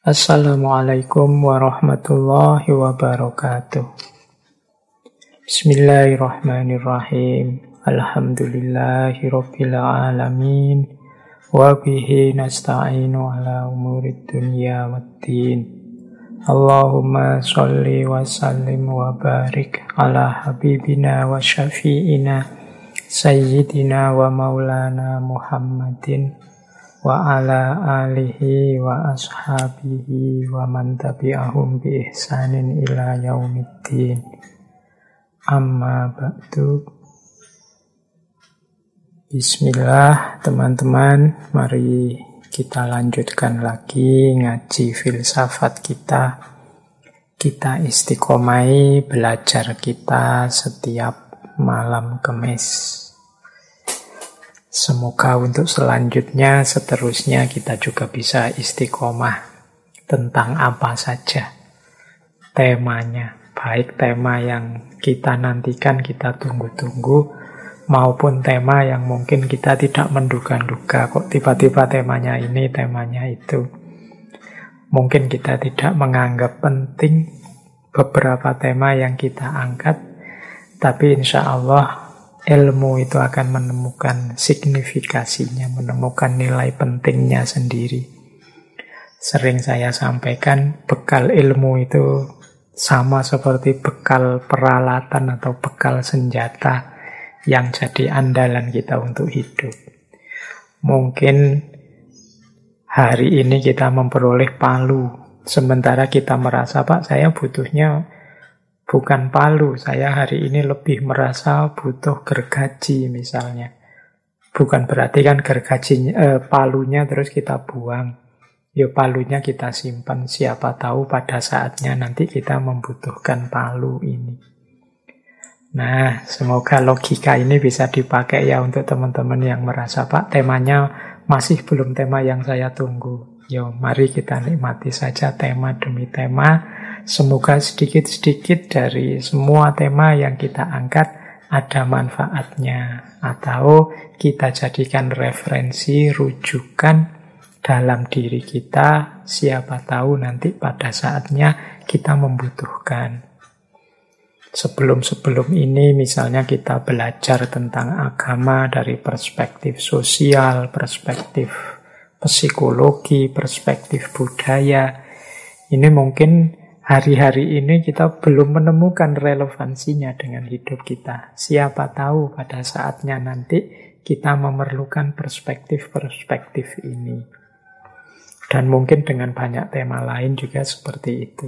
Assalamualaikum warahmatullahi wabarakatuh. Bismillahirrahmanirrahim. Alhamdulillahirabbil alamin. Wa bihi nasta'inu ala umurid dunya waddin. Allahumma sholli wa sallim wa barik ala habibina wa syafi'ina sayyidina wa maulana Muhammadin wa ala alihi wa ashabihi wa man tabi'ahum bi ihsanin ila yaumiddin. Amma ba'du. Bismillah teman-teman, mari kita lanjutkan lagi ngaji filsafat kita. Kita istiqomai belajar kita setiap malam Kamis. Semoga untuk selanjutnya, seterusnya kita juga bisa istiqomah tentang apa saja temanya. Baik tema yang kita nantikan, kita tunggu-tunggu, maupun tema yang mungkin kita tidak menduga-duga. Kok tiba-tiba temanya ini, temanya itu. Mungkin kita tidak menganggap penting beberapa tema yang kita angkat, tapi insya Allah ilmu itu akan menemukan signifikasinya, menemukan nilai pentingnya sendiri. Sering saya sampaikan, bekal ilmu itu sama seperti bekal peralatan atau bekal senjata yang jadi andalan kita untuk hidup. Mungkin hari ini kita memperoleh palu, sementara kita merasa, Pak, saya butuhnya bukan palu, saya hari ini lebih merasa butuh gergaji misalnya. Bukan berarti kan palunya terus kita buang. Ya palunya kita simpan, siapa tahu pada saatnya nanti kita membutuhkan palu ini. Nah, semoga logika ini bisa dipakai ya untuk teman-teman yang merasa, Pak, temanya masih belum tema yang saya tunggu. Yo, mari kita nikmati saja tema demi tema. Semoga sedikit-sedikit dari semua tema yang kita angkat ada manfaatnya, atau kita jadikan referensi, rujukan dalam diri kita. Siapa tahu nanti pada saatnya kita membutuhkan. Sebelum ini misalnya kita belajar tentang agama dari perspektif sosial, perspektif psikologi, perspektif budaya. Ini mungkin hari-hari ini kita belum menemukan relevansinya dengan hidup kita. Siapa tahu pada saatnya nanti kita memerlukan perspektif-perspektif ini. Dan mungkin dengan banyak tema lain juga seperti itu.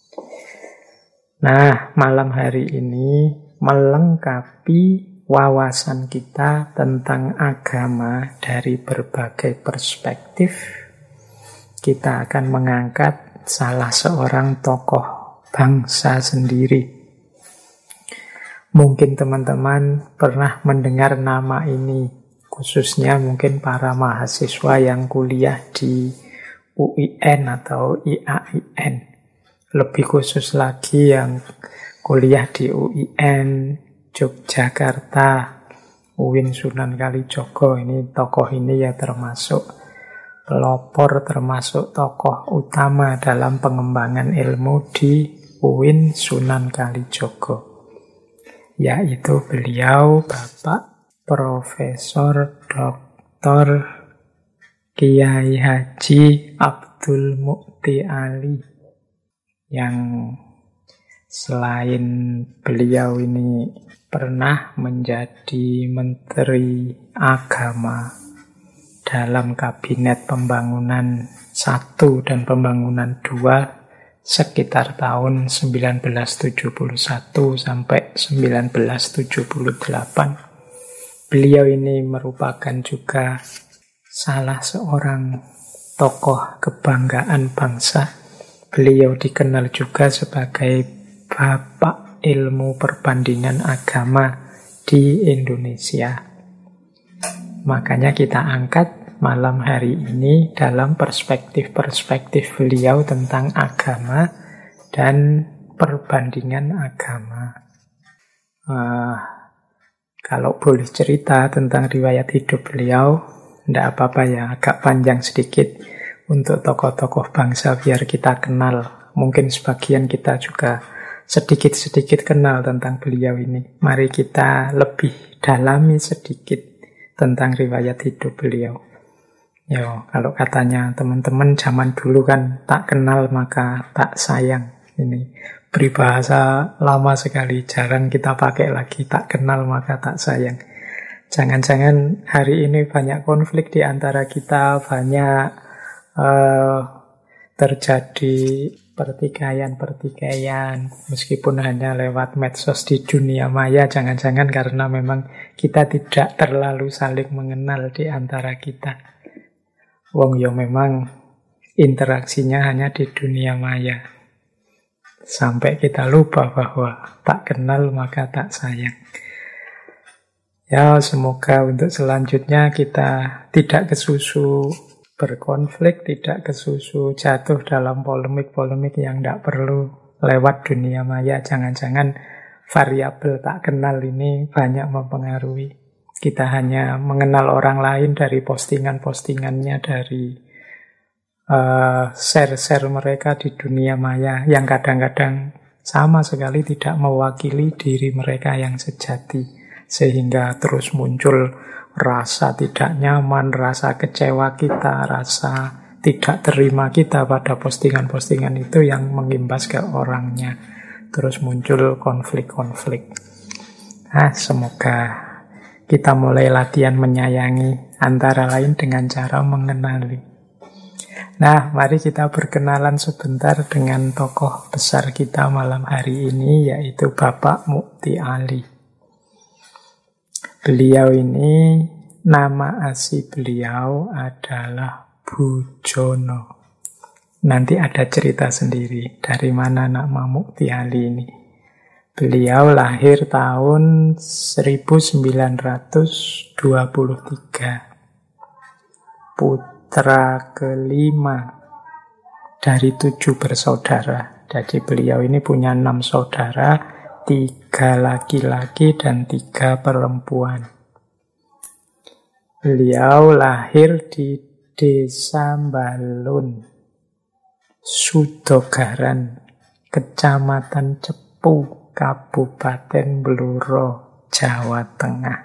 Nah, malam hari ini melengkapi wawasan kita tentang agama dari berbagai perspektif. Kita akan mengangkat salah seorang tokoh bangsa sendiri. Mungkin teman-teman pernah mendengar nama ini, khususnya mungkin para mahasiswa yang kuliah di UIN atau IAIN. Lebih khusus lagi yang kuliah di UIN Yogyakarta, UIN Sunan Kalijaga. Ini tokoh ini ya termasuk pelopor, termasuk tokoh utama dalam pengembangan ilmu di UIN Sunan Kalijaga, yaitu beliau Bapak Profesor Dr. Kiai Haji Abdul Mukti Ali, yang selain beliau ini pernah menjadi Menteri Agama dalam Kabinet Pembangunan 1 dan Pembangunan 2 sekitar tahun 1971 sampai 1978. Beliau ini merupakan juga salah seorang tokoh kebanggaan bangsa. Beliau dikenal juga sebagai Bapak Ilmu Perbandingan Agama di Indonesia. Makanya kita angkat malam hari ini dalam perspektif-perspektif beliau tentang agama dan perbandingan agama. Kalau boleh cerita tentang riwayat hidup beliau, tidak apa-apa ya, agak panjang sedikit. untuk tokoh-tokoh bangsa biar kita kenal. Mungkin sebagian kita juga sedikit-sedikit kenal tentang beliau ini. Mari kita lebih dalami sedikit tentang riwayat hidup beliau. Ya, kalau katanya teman-teman zaman dulu kan tak kenal maka tak sayang. Ini peribahasa lama sekali, jarang kita pakai lagi, tak kenal maka tak sayang. Jangan-jangan hari ini banyak konflik di antara kita, banyak terjadi pertikaian-pertikaian, meskipun hanya lewat medsos di dunia maya, jangan-jangan karena memang kita tidak terlalu saling mengenal di antara kita. Wong yo memang interaksinya hanya di dunia maya. Sampai kita lupa bahwa tak kenal maka tak sayang. Ya, semoga untuk selanjutnya kita tidak kesusu berkonflik, tidak kesusu jatuh dalam polemik-polemik yang tidak perlu lewat dunia maya. Jangan-jangan variabel tak kenal ini banyak mempengaruhi. Kita hanya mengenal orang lain dari postingan-postingannya, dari share-share mereka di dunia maya yang kadang-kadang sama sekali tidak mewakili diri mereka yang sejati. Sehingga terus muncul rasa tidak nyaman, rasa kecewa kita, rasa tidak terima kita pada postingan-postingan itu yang mengimbas ke orangnya. Terus muncul konflik-konflik. Semoga kita mulai latihan menyayangi, antara lain dengan cara mengenali. Nah, mari kita berkenalan sebentar dengan tokoh besar kita malam hari ini, yaitu Bapak Mukti Ali. Beliau ini, nama asli beliau adalah Bujono. Nanti ada cerita sendiri dari mana nama Mukti Ali ini. Beliau lahir tahun 1923. Putra kelima dari 7 bersaudara. Jadi beliau ini punya 6 saudara, 3 laki-laki dan 3 perempuan. Beliau lahir di Desa Balun, Sudogaran, Kecamatan Cepu, Kabupaten Bluro, Jawa Tengah.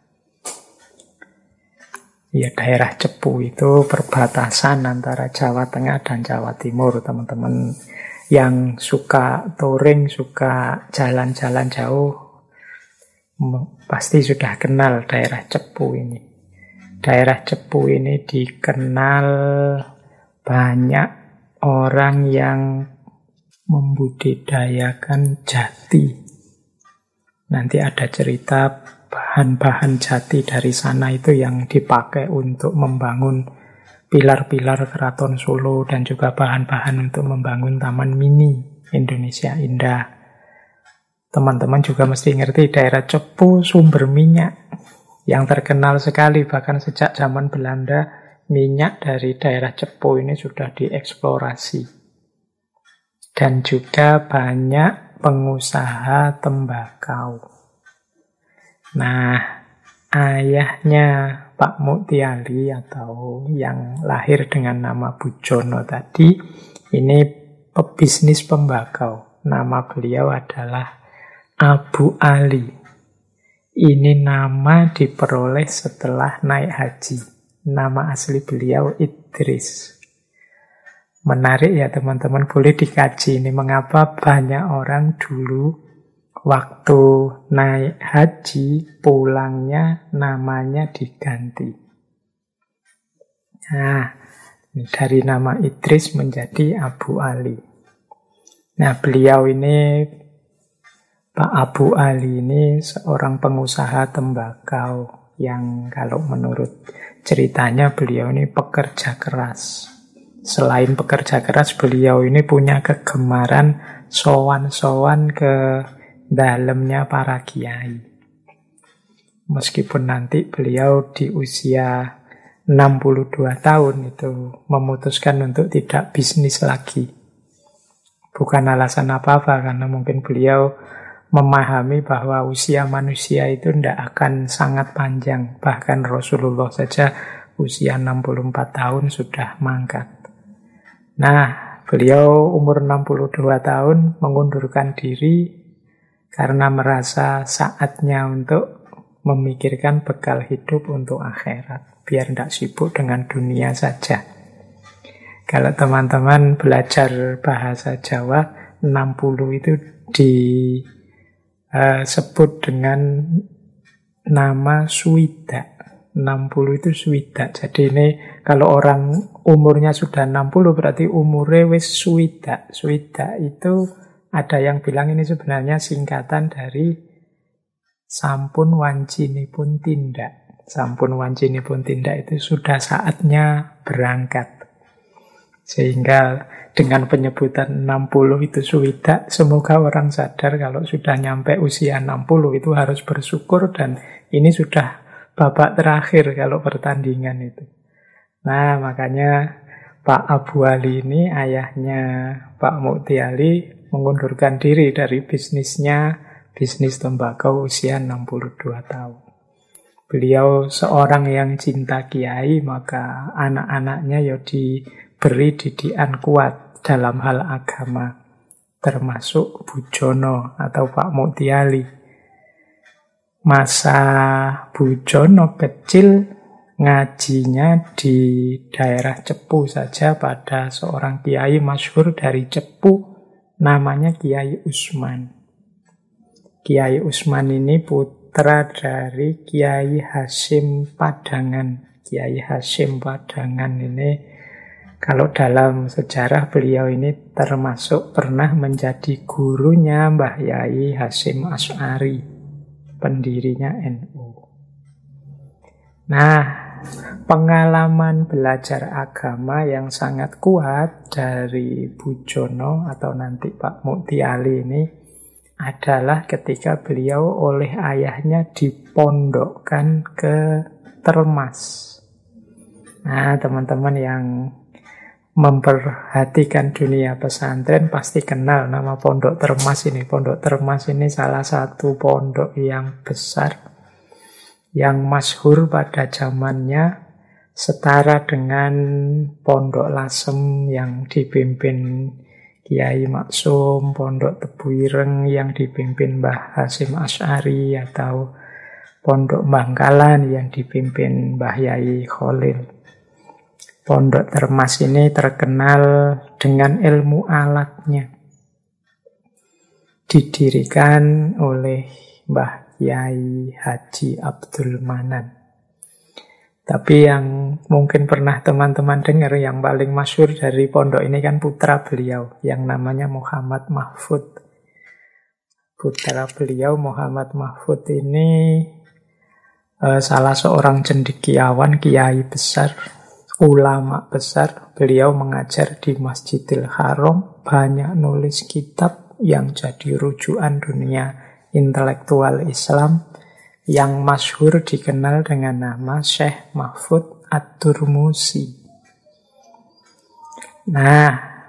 Ya, daerah Cepu itu perbatasan antara Jawa Tengah dan Jawa Timur. Teman-teman yang suka touring, suka jalan-jalan jauh, pasti sudah kenal daerah Cepu ini. Daerah Cepu ini dikenal banyak orang yang membudidayakan jati. Nanti ada cerita bahan-bahan jati dari sana itu yang dipakai untuk membangun pilar-pilar Keraton Solo dan juga bahan-bahan untuk membangun Taman Mini Indonesia Indah. Teman-teman juga mesti ngerti daerah Cepu sumber minyak yang terkenal sekali, bahkan sejak zaman Belanda minyak dari daerah Cepu ini sudah dieksplorasi. Dan juga banyak pengusaha tembakau. Nah, ayahnya Pak Mukti Ali atau yang lahir dengan nama Bujono tadi, ini pebisnis tembakau. Nama beliau adalah Abu Ali. Ini nama diperoleh setelah naik haji. Nama asli beliau Idris. Menarik ya teman-teman, boleh dikaji ini mengapa banyak orang dulu waktu naik haji pulangnya namanya diganti. Nah, dari nama Idris menjadi Abu Ali. Nah, beliau ini, Pak Abu Ali ini seorang pengusaha tembakau yang kalau menurut ceritanya beliau ini pekerja keras. Selain pekerja keras, beliau ini punya kegemaran sowan-sowan ke dalamnya para kiai. Meskipun nanti beliau di usia 62 tahun itu memutuskan untuk tidak bisnis lagi. Bukan alasan apa-apa, karena mungkin beliau memahami bahwa usia manusia itu tidak akan sangat panjang. Bahkan Rasulullah saja usia 64 tahun sudah mangkat. Nah, beliau umur 62 tahun mengundurkan diri karena merasa saatnya untuk memikirkan bekal hidup untuk akhirat. Biar tidak sibuk dengan dunia saja. Kalau teman-teman belajar bahasa Jawa, 60 itu disebut dengan nama Swida. 60 itu Swida. Jadi ini kalau orang umurnya sudah 60 berarti umurnya wis Swida. Swida itu ada yang bilang ini sebenarnya singkatan dari sampun wancinipun tindak. Sampun wancinipun tindak itu sudah saatnya berangkat. Sehingga dengan penyebutan 60 itu Swida, semoga orang sadar kalau sudah nyampe usia 60 itu harus bersyukur dan ini sudah babak terakhir kalau pertandingan itu. Nah, makanya Pak Abu Ali ini, ayahnya Pak Mukti Ali, mengundurkan diri dari bisnisnya, bisnis tembakau usia 62 tahun. Beliau seorang yang cinta kiai, maka anak-anaknya ya diberi didikan kuat dalam hal agama, termasuk Bujono atau Pak Mukti Ali. Masa Bujono kecil ngajinya di daerah Cepu saja pada seorang kiai masyhur dari Cepu, namanya Kiai Usman. Kiai Usman ini putra dari Kiai Hasyim Padangan. Kiai Hasyim Padangan ini, kalau dalam sejarah beliau ini termasuk pernah menjadi gurunya Mbah Yai Hasyim Asy'ari, pendirinya NU. Nah, pengalaman belajar agama yang sangat kuat dari Bujono atau nanti Pak Mukti Ali ini adalah ketika beliau oleh ayahnya dipondokkan ke Termas. Nah, teman-teman yang memperhatikan dunia pesantren pasti kenal nama Pondok Termas ini. Pondok Termas ini salah satu pondok yang besar, yang masyhur pada zamannya, setara dengan Pondok Lasem yang dipimpin Kiai Maksum, Pondok Tebu Ireng yang dipimpin Mbah Hasyim Asy'ari, atau Pondok Bangkalan yang dipimpin Mbah Yai Khalil. Pondok Termas ini terkenal dengan ilmu alatnya. Didirikan oleh Mbah Yai Haji Abdul Manan. Tapi yang mungkin pernah teman-teman dengar, yang paling masyhur dari pondok ini kan putra beliau, yang namanya Muhammad Mahfud. Putra beliau Muhammad Mahfud ini salah seorang cendekiawan, kiai besar, ulama besar. Beliau mengajar di Masjidil Haram, banyak nulis kitab yang jadi rujukan dunia intelektual Islam, yang masyhur dikenal dengan nama Syekh Mahfud At-Turmusi. Nah,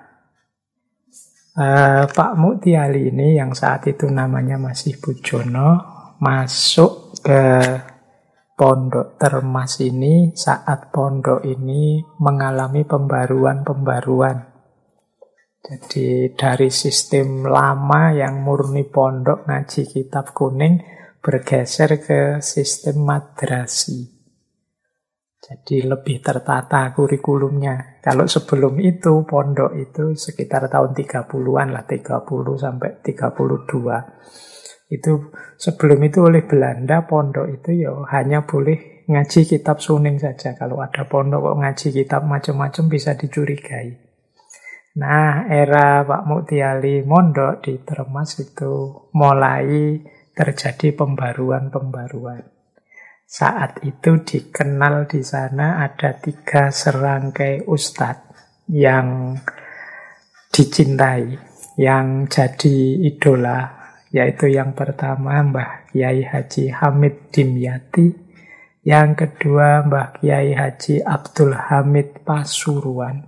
Pak Mukti Ali ini yang saat itu namanya masih Bujono, masuk ke Pondok Termas ini saat pondok ini mengalami pembaruan-pembaruan. Jadi dari sistem lama yang murni pondok ngaji kitab kuning bergeser ke sistem madrasi. Jadi lebih tertata kurikulumnya. Kalau sebelum itu pondok itu sekitar tahun 30-an lah, 30 sampai 32. Itu sebelum itu oleh Belanda pondok itu ya hanya boleh ngaji kitab suning saja. Kalau ada pondok kok ngaji kitab macam-macam bisa dicurigai. Nah, era Pak Mukti Ali mondok di Termas itu mulai terjadi pembaruan-pembaruan. Saat itu dikenal di sana ada 3 serangkai ustadz yang dicintai, yang jadi idola, yaitu yang pertama Mbah Kiai Haji Hamid Dimyati, yang kedua Mbah Kiai Haji Abdul Hamid Pasuruan,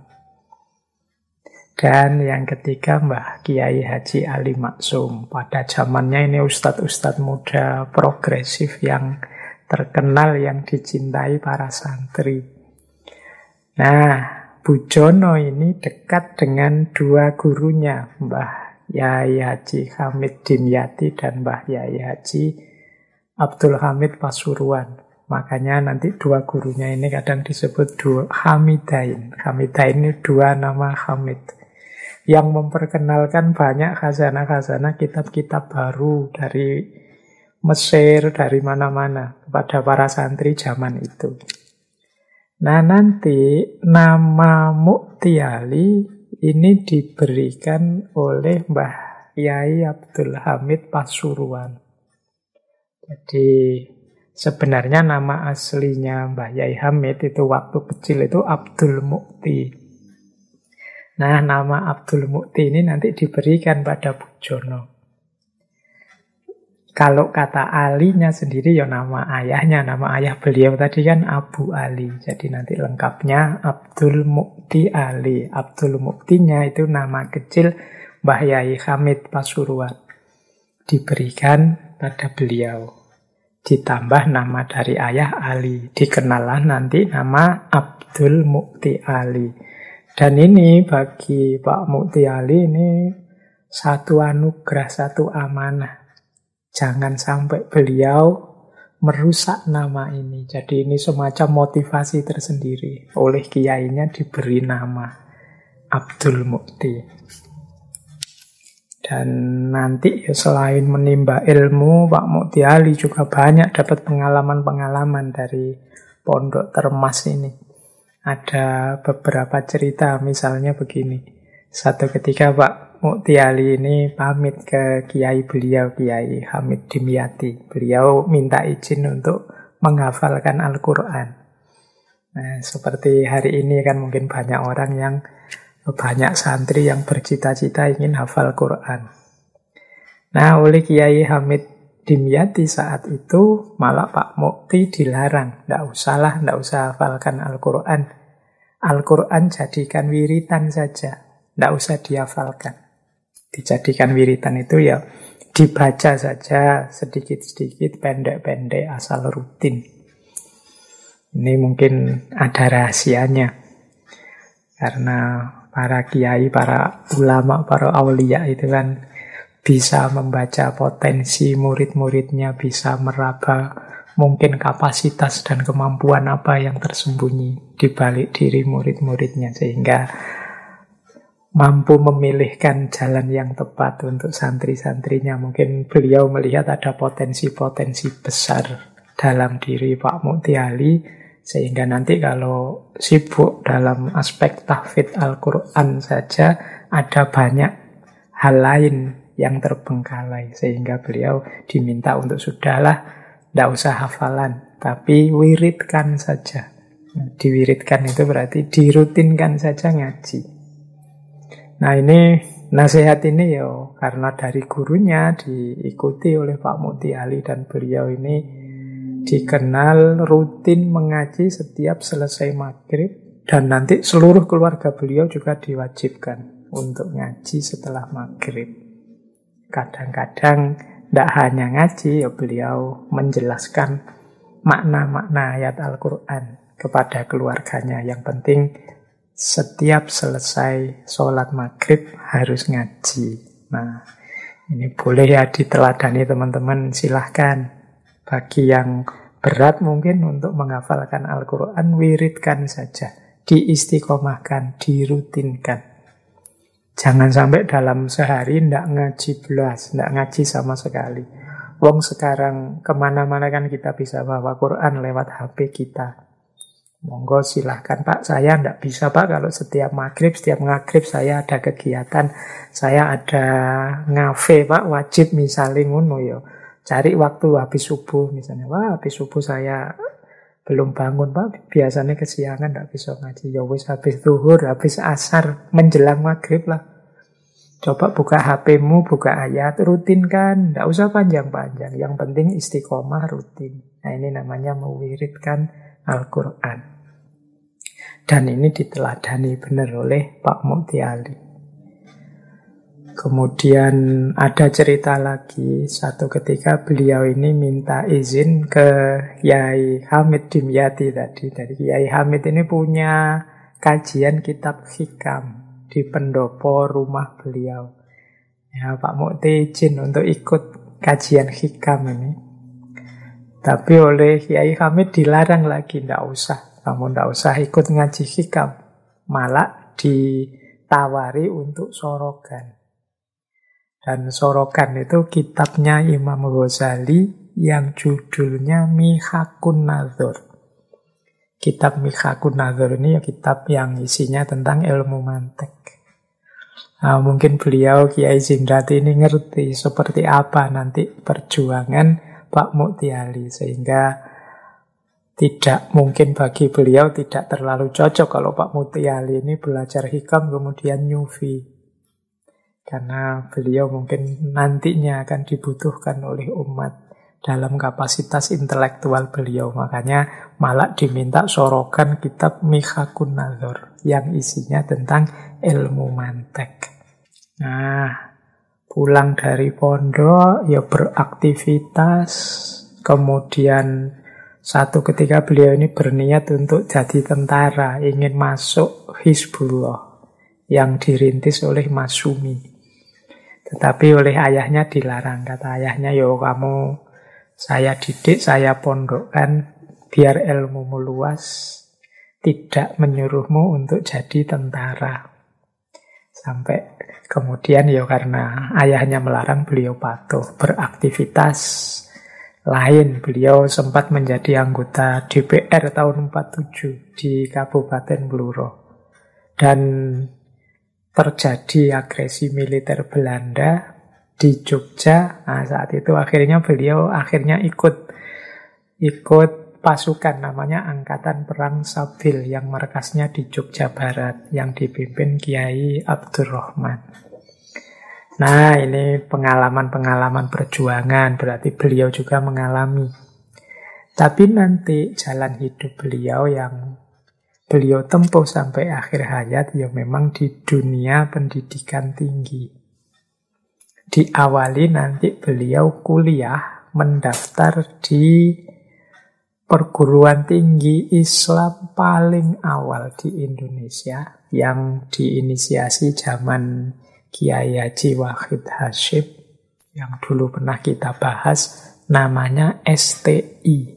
dan yang ketiga Mbah Kiai Haji Ali Maksum. Pada zamannya ini ustadz-ustadz muda progresif yang terkenal, yang dicintai para santri. Nah, Bujono ini dekat dengan dua gurunya, Mbah Yai Haji Hamid Dimyati dan Mbah Yai Haji Abdul Hamid Pasuruan. Makanya nanti dua gurunya ini kadang disebut dua Hamidain. Hamidain ini dua nama Hamid yang memperkenalkan banyak khazanah-khazanah kitab-kitab baru dari Mesir, dari mana-mana kepada para santri zaman itu. Nah, nanti nama Mukti Ali ini diberikan oleh Mbah Yai Abdul Hamid Pasuruan. Jadi sebenarnya nama aslinya Mbah Yai Hamid itu waktu kecil itu Abdul Mukti. Nah, nama Abdul Mukti ini nanti diberikan pada Bujono. Kalau kata alinya sendiri ya nama ayahnya, nama ayah beliau tadi kan Abu Ali. Jadi nanti lengkapnya Abdul Mukti Ali. Abdul Muktinya itu nama kecil Mbah Yai Hamid Pasuruan. Diberikan pada beliau. Ditambah nama dari ayah Ali. Dikenalah nanti nama Abdul Mukti Ali. Dan ini bagi Pak Mukti Ali ini satu anugerah, satu amanah. Jangan sampai beliau merusak nama ini. Jadi ini semacam motivasi tersendiri. Oleh kiainya diberi nama Abdul Mukti. Dan nanti ya selain menimba ilmu, Pak Mukti Ali juga banyak dapat pengalaman-pengalaman dari Pondok Termas ini. Ada beberapa cerita, misalnya begini. Satu ketika Pak Mukti Ali ini pamit ke kiai beliau, Kiai Hamid Dimyati. Beliau minta izin untuk menghafalkan Al-Quran. Nah, seperti hari ini kan mungkin banyak orang yang, banyak santri yang bercita-cita ingin hafal Quran. Nah, oleh Kiai Hamid Dimyati saat itu malah Pak Mukti dilarang. Tidak usah hafalkan Al-Quran. Al-Quran jadikan wiritan saja. Tidak usah dihafalkan. Dijadikan wiritan itu ya dibaca saja sedikit-sedikit, pendek-pendek, asal rutin. Ini mungkin ada rahasianya. Karena para kiai, para ulama, para aulia itu kan bisa membaca potensi murid-muridnya, bisa meraba mungkin kapasitas dan kemampuan apa yang tersembunyi di balik diri murid-muridnya, sehingga mampu memilihkan jalan yang tepat untuk santri-santrinya. Mungkin beliau melihat ada potensi-potensi besar dalam diri Pak Mukti Ali, sehingga nanti kalau sibuk dalam aspek tahfidz Al-Quran saja, ada banyak hal lain yang terbengkalai, sehingga beliau diminta untuk sudahlah, tidak usah hafalan, tapi wiridkan saja. Diwiridkan itu berarti dirutinkan saja ngaji. Nah, ini nasihat ini ya karena dari gurunya diikuti oleh Pak Mukti Ali, dan beliau ini dikenal rutin mengaji setiap selesai maghrib, dan nanti seluruh keluarga beliau juga diwajibkan untuk ngaji setelah maghrib. Kadang-kadang tidak hanya ngaji, ya beliau menjelaskan makna-makna ayat Al-Quran kepada keluarganya. Yang penting setiap selesai sholat maghrib harus ngaji. Nah, ini boleh ya diteladani teman-teman, silahkan. Bagi yang berat mungkin untuk menghafalkan Al-Quran, wiridkan saja, diistiqomahkan, dirutinkan. Jangan sampai dalam sehari tidak ngaji belas, tidak ngaji sama sekali. Wong sekarang kemana-mana kan kita bisa bawa Quran lewat HP kita. Monggo silahkan Pak, saya tidak bisa Pak kalau setiap maghrib saya ada kegiatan, saya ada ngafe Pak, wajib misalnya ngono ya. Cari waktu habis subuh misalnya, wah habis subuh saya belum bangun Pak, biasanya kesiangan tidak bisa ngaji. Ya wis habis zuhur, habis asar, menjelang maghrib lah. Coba buka HP-mu, buka ayat, rutinkan, tidak usah panjang-panjang. Yang penting istiqomah rutin. Nah, ini namanya mewiridkan Al-Quran. Dan ini diteladani benar oleh Pak Mukti Ali. Kemudian ada cerita lagi, satu ketika beliau ini minta izin ke Kiai Hamid Dimyati tadi. Dari Kiai Hamid ini punya kajian kitab hikam di pendopo rumah beliau. Ya, Pak Mukti izin untuk ikut kajian hikam ini. Tapi oleh Kiai Hamid dilarang lagi, tidak usah. Kamu tidak usah ikut ngaji hikam. Malah ditawari untuk sorogan. Dan sorogan itu kitabnya Imam Ghazali yang judulnya Mihakun Nadhur. Kitab Mihakun Nadhur ini kitab yang isinya tentang ilmu mantek. Nah, mungkin beliau Kiai Zindrati ini ngerti seperti apa nanti perjuangan Pak Mukti Ali, sehingga tidak mungkin bagi beliau tidak terlalu cocok kalau Pak Mukti Ali ini belajar hikam kemudian nyufi. Karena beliau mungkin nantinya akan dibutuhkan oleh umat dalam kapasitas intelektual beliau. Makanya malah diminta sorogan kitab Mihakun Nadhur yang isinya tentang ilmu mantek. Nah, pulang dari pondok ya beraktivitas. Kemudian satu ketika beliau ini berniat untuk jadi tentara, ingin masuk Hizbullah yang dirintis oleh Masyumi. Tetapi oleh ayahnya dilarang. Kata ayahnya, yo kamu saya didik, saya pondokkan biar ilmumu luas, tidak menyuruhmu untuk jadi tentara. Sampai kemudian ya karena ayahnya melarang, beliau patuh beraktivitas lain. Beliau sempat menjadi anggota DPR tahun 47 di Kabupaten Bluro. Dan terjadi agresi militer Belanda di Jogja. Nah, saat itu akhirnya beliau ikut pasukan namanya Angkatan Perang Sabil yang markasnya di Jogja Barat yang dipimpin Kiai Abdurrahman. Nah, ini pengalaman-pengalaman perjuangan, berarti beliau juga mengalami. Tapi nanti jalan hidup beliau yang beliau tempuh sampai akhir hayat ya memang di dunia pendidikan tinggi. Diawali nanti beliau kuliah, mendaftar di perguruan tinggi Islam paling awal di Indonesia yang diinisiasi zaman Kiai Haji Wahid Hasyim yang dulu pernah kita bahas, namanya STI,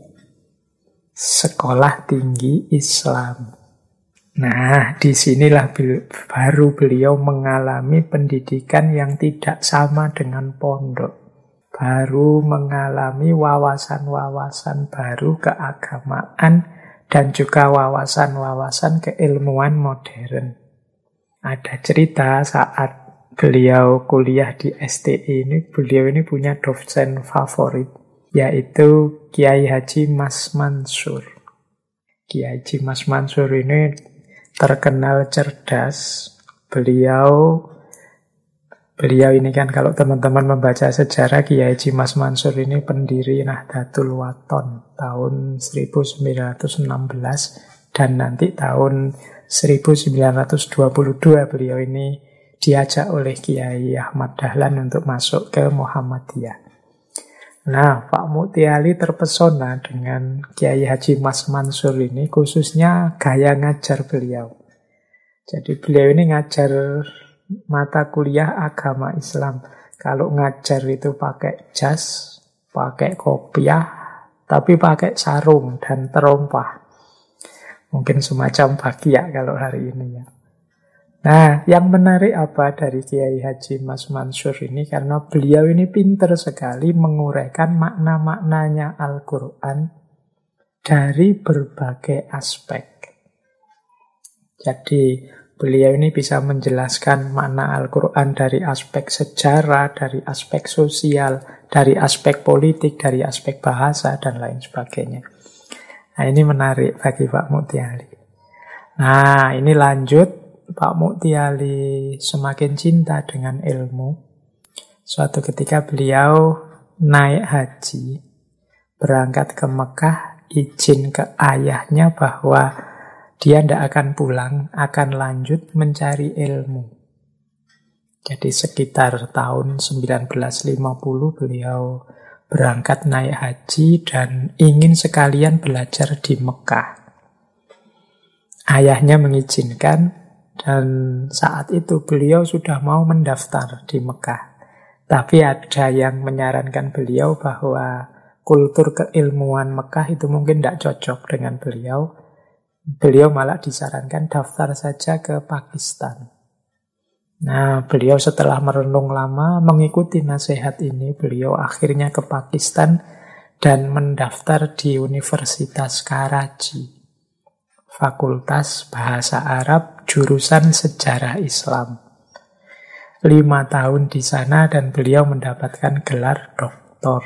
Sekolah Tinggi Islam. Nah, disinilah baru beliau mengalami pendidikan yang tidak sama dengan pondok. Baru mengalami wawasan-wawasan baru keagamaan dan juga wawasan-wawasan keilmuan modern. Ada cerita saat beliau kuliah di STI ini, beliau ini punya dosen favorit, yaitu Kiai Haji Mas Mansur. Kiai Haji Mas Mansur ini terkenal cerdas. Beliau ini kan kalau teman-teman membaca sejarah, Kiai Haji Mas Mansur ini pendiri Nahdlatul Wathon tahun 1916 dan nanti tahun 1922 beliau ini diajak oleh Kiai Ahmad Dahlan untuk masuk ke Muhammadiyah. Nah, Pak Mukti Ali terpesona dengan Kiai Haji Mas Mansur ini, khususnya gaya ngajar beliau. Jadi beliau ini ngajar mata kuliah agama Islam. Kalau ngajar itu pakai jas, pakai kopiah, tapi pakai sarung dan terompah. Mungkin semacam bagia kalau hari ini ya. Nah, yang menarik apa dari Kiai Haji Mas Mansur ini? Karena beliau ini pintar sekali menguraikan makna-maknanya Al-Quran dari berbagai aspek. Jadi, beliau ini bisa menjelaskan makna Al-Quran dari aspek sejarah, dari aspek sosial, dari aspek politik, dari aspek bahasa, dan lain sebagainya. Nah, ini menarik bagi Pak Mukti Ali. Nah, ini lanjut. Pak Mukti Ali semakin cinta dengan ilmu. Suatu ketika beliau naik haji, berangkat ke Mekah, izin ke ayahnya bahwa dia tidak akan pulang, akan lanjut mencari ilmu. Jadi sekitar tahun 1950 beliau berangkat naik haji dan ingin sekalian belajar di Mekah. ayahnya mengizinkan, dan saat itu beliau sudah mau mendaftar di Mekah. Tapi ada yang menyarankan beliau bahwa kultur keilmuan Mekah itu mungkin tidak cocok dengan beliau. Beliau malah disarankan daftar saja ke Pakistan. Nah, beliau setelah merenung lama mengikuti nasihat ini, beliau akhirnya ke Pakistan dan mendaftar di Universitas Karachi. Fakultas Bahasa Arab, jurusan Sejarah Islam. 5 tahun di sana dan beliau mendapatkan gelar doktor.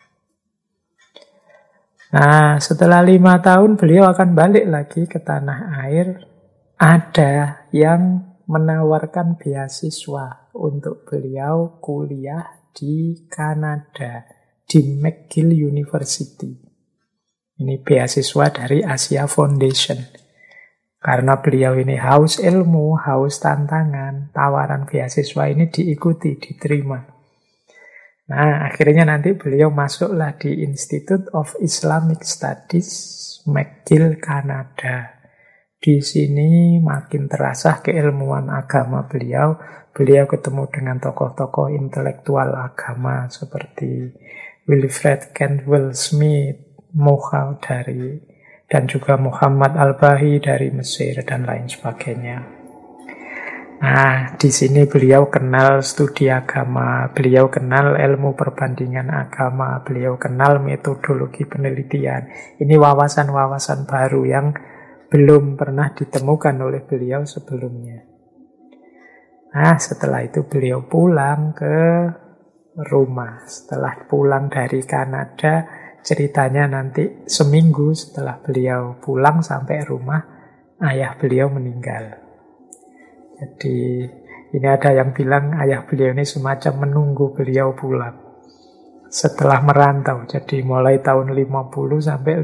Nah, setelah 5 tahun beliau akan balik lagi ke tanah air. Ada yang menawarkan beasiswa untuk beliau kuliah di Kanada, di McGill University. Ini beasiswa dari Asia Foundation. Karena beliau ini haus ilmu, haus tantangan, tawaran beasiswa ini diikuti, diterima. Nah, akhirnya nanti beliau masuklah di Institute of Islamic Studies, McGill, Kanada. Di sini makin terasah keilmuan agama beliau. Beliau ketemu dengan tokoh-tokoh intelektual agama seperti Wilfred Cantwell Smith, Muhammad dan juga Muhammad Al-Bahi dari Mesir dan lain sebagainya. Nah, di sini beliau kenal studi agama, beliau kenal ilmu perbandingan agama, beliau kenal metodologi penelitian. Ini wawasan-wawasan baru yang belum pernah ditemukan oleh beliau sebelumnya. Nah, setelah itu beliau pulang ke rumah. Setelah pulang dari Kanada, ceritanya nanti seminggu setelah beliau pulang sampai rumah, ayah beliau meninggal. Jadi ini ada yang bilang ayah beliau ini semacam menunggu beliau pulang setelah merantau. Jadi mulai tahun 50 sampai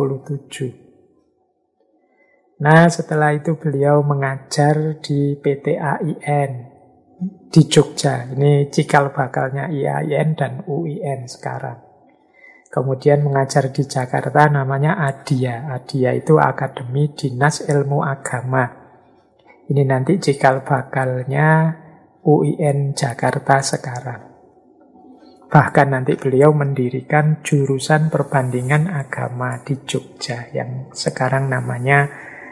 57. Nah, setelah itu beliau mengajar di PT AIN di Jogja. Ini cikal bakalnya IAIN dan UIN sekarang. Kemudian mengajar di Jakarta namanya ADIA. ADIA itu Akademi Dinas Ilmu Agama. Ini nanti cikal bakalnya UIN Jakarta sekarang. Bahkan nanti beliau mendirikan jurusan perbandingan agama di Jogja yang sekarang namanya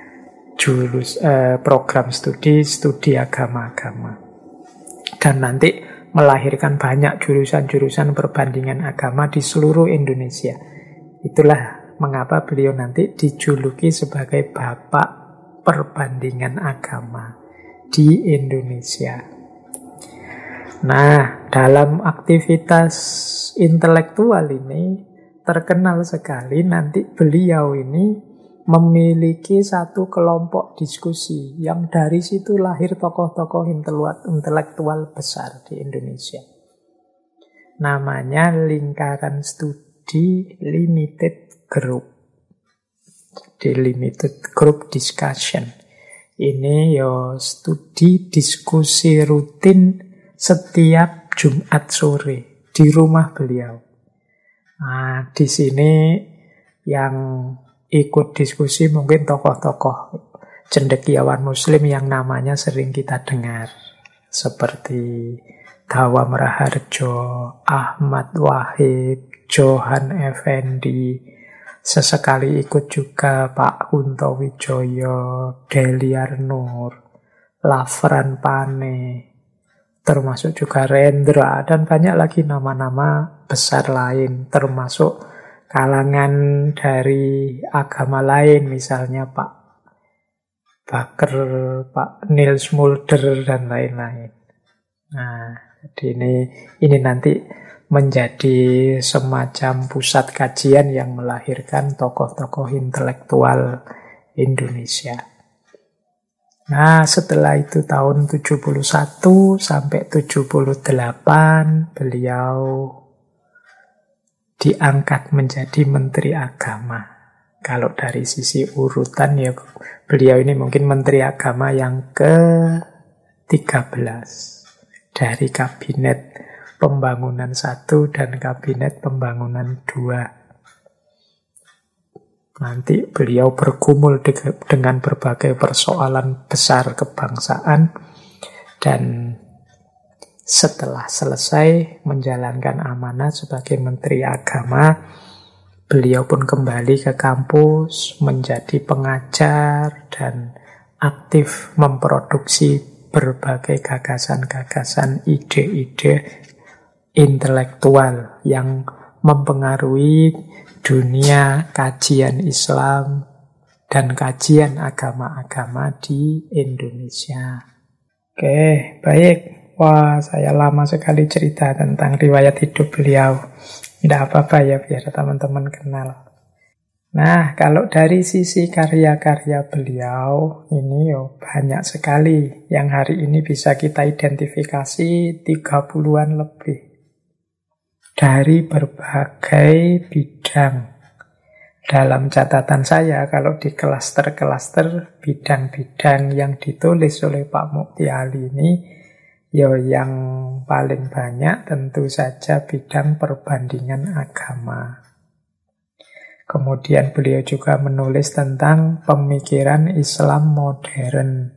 program studi agama-agama. Dan nanti melahirkan banyak jurusan-jurusan perbandingan agama di seluruh Indonesia. Itulah mengapa beliau nanti dijuluki sebagai Bapak Perbandingan Agama di Indonesia. Nah, dalam aktivitas intelektual ini terkenal sekali nanti beliau ini memiliki satu kelompok diskusi yang dari situ lahir tokoh-tokoh intelektual besar di Indonesia. Namanya Lingkaran Studi Limited Group. Di Limited Group Discussion. Ini studi diskusi rutin setiap Jumat sore di rumah beliau. Nah, di sini yang ikut diskusi mungkin tokoh-tokoh cendekiawan muslim yang namanya sering kita dengar. Seperti Dawam Raharjo, Ahmad Wahid, Johan Effendi. Sesekali ikut juga Pak Kunto Wijoyo, Deliar Nur, Lafran Pane, termasuk juga Rendra, dan banyak lagi nama-nama besar lain, termasuk kalangan dari agama lain, misalnya Pak Bakar, Pak Niels Mulder, dan lain-lain. Nah, jadi ini nanti menjadi semacam pusat kajian yang melahirkan tokoh-tokoh intelektual Indonesia. Nah, setelah itu tahun 71 sampai 78 beliau diangkat menjadi Menteri Agama. Kalau dari sisi urutan ya beliau ini mungkin Menteri Agama yang ke-13 dari Kabinet Pembangunan 1 dan Kabinet Pembangunan 2. Nanti beliau bergumul dengan berbagai persoalan besar kebangsaan, dan setelah selesai menjalankan amanah sebagai Menteri Agama, beliau pun kembali ke kampus menjadi pengajar dan aktif memproduksi berbagai gagasan-gagasan, ide-ide intelektual yang mempengaruhi dunia kajian Islam dan kajian agama-agama di Indonesia. Oke, baik. Wah, saya lama sekali cerita tentang riwayat hidup beliau. Tidak apa-apa ya, biar teman-teman kenal. Nah, kalau dari sisi karya-karya beliau, ini banyak sekali yang hari ini bisa kita identifikasi 30-an lebih. Dari berbagai bidang. Dalam catatan saya, kalau di klaster-klaster bidang-bidang yang ditulis oleh Pak Mukti Ali ini, yang paling banyak tentu saja bidang perbandingan agama. Kemudian beliau juga menulis tentang pemikiran Islam modern.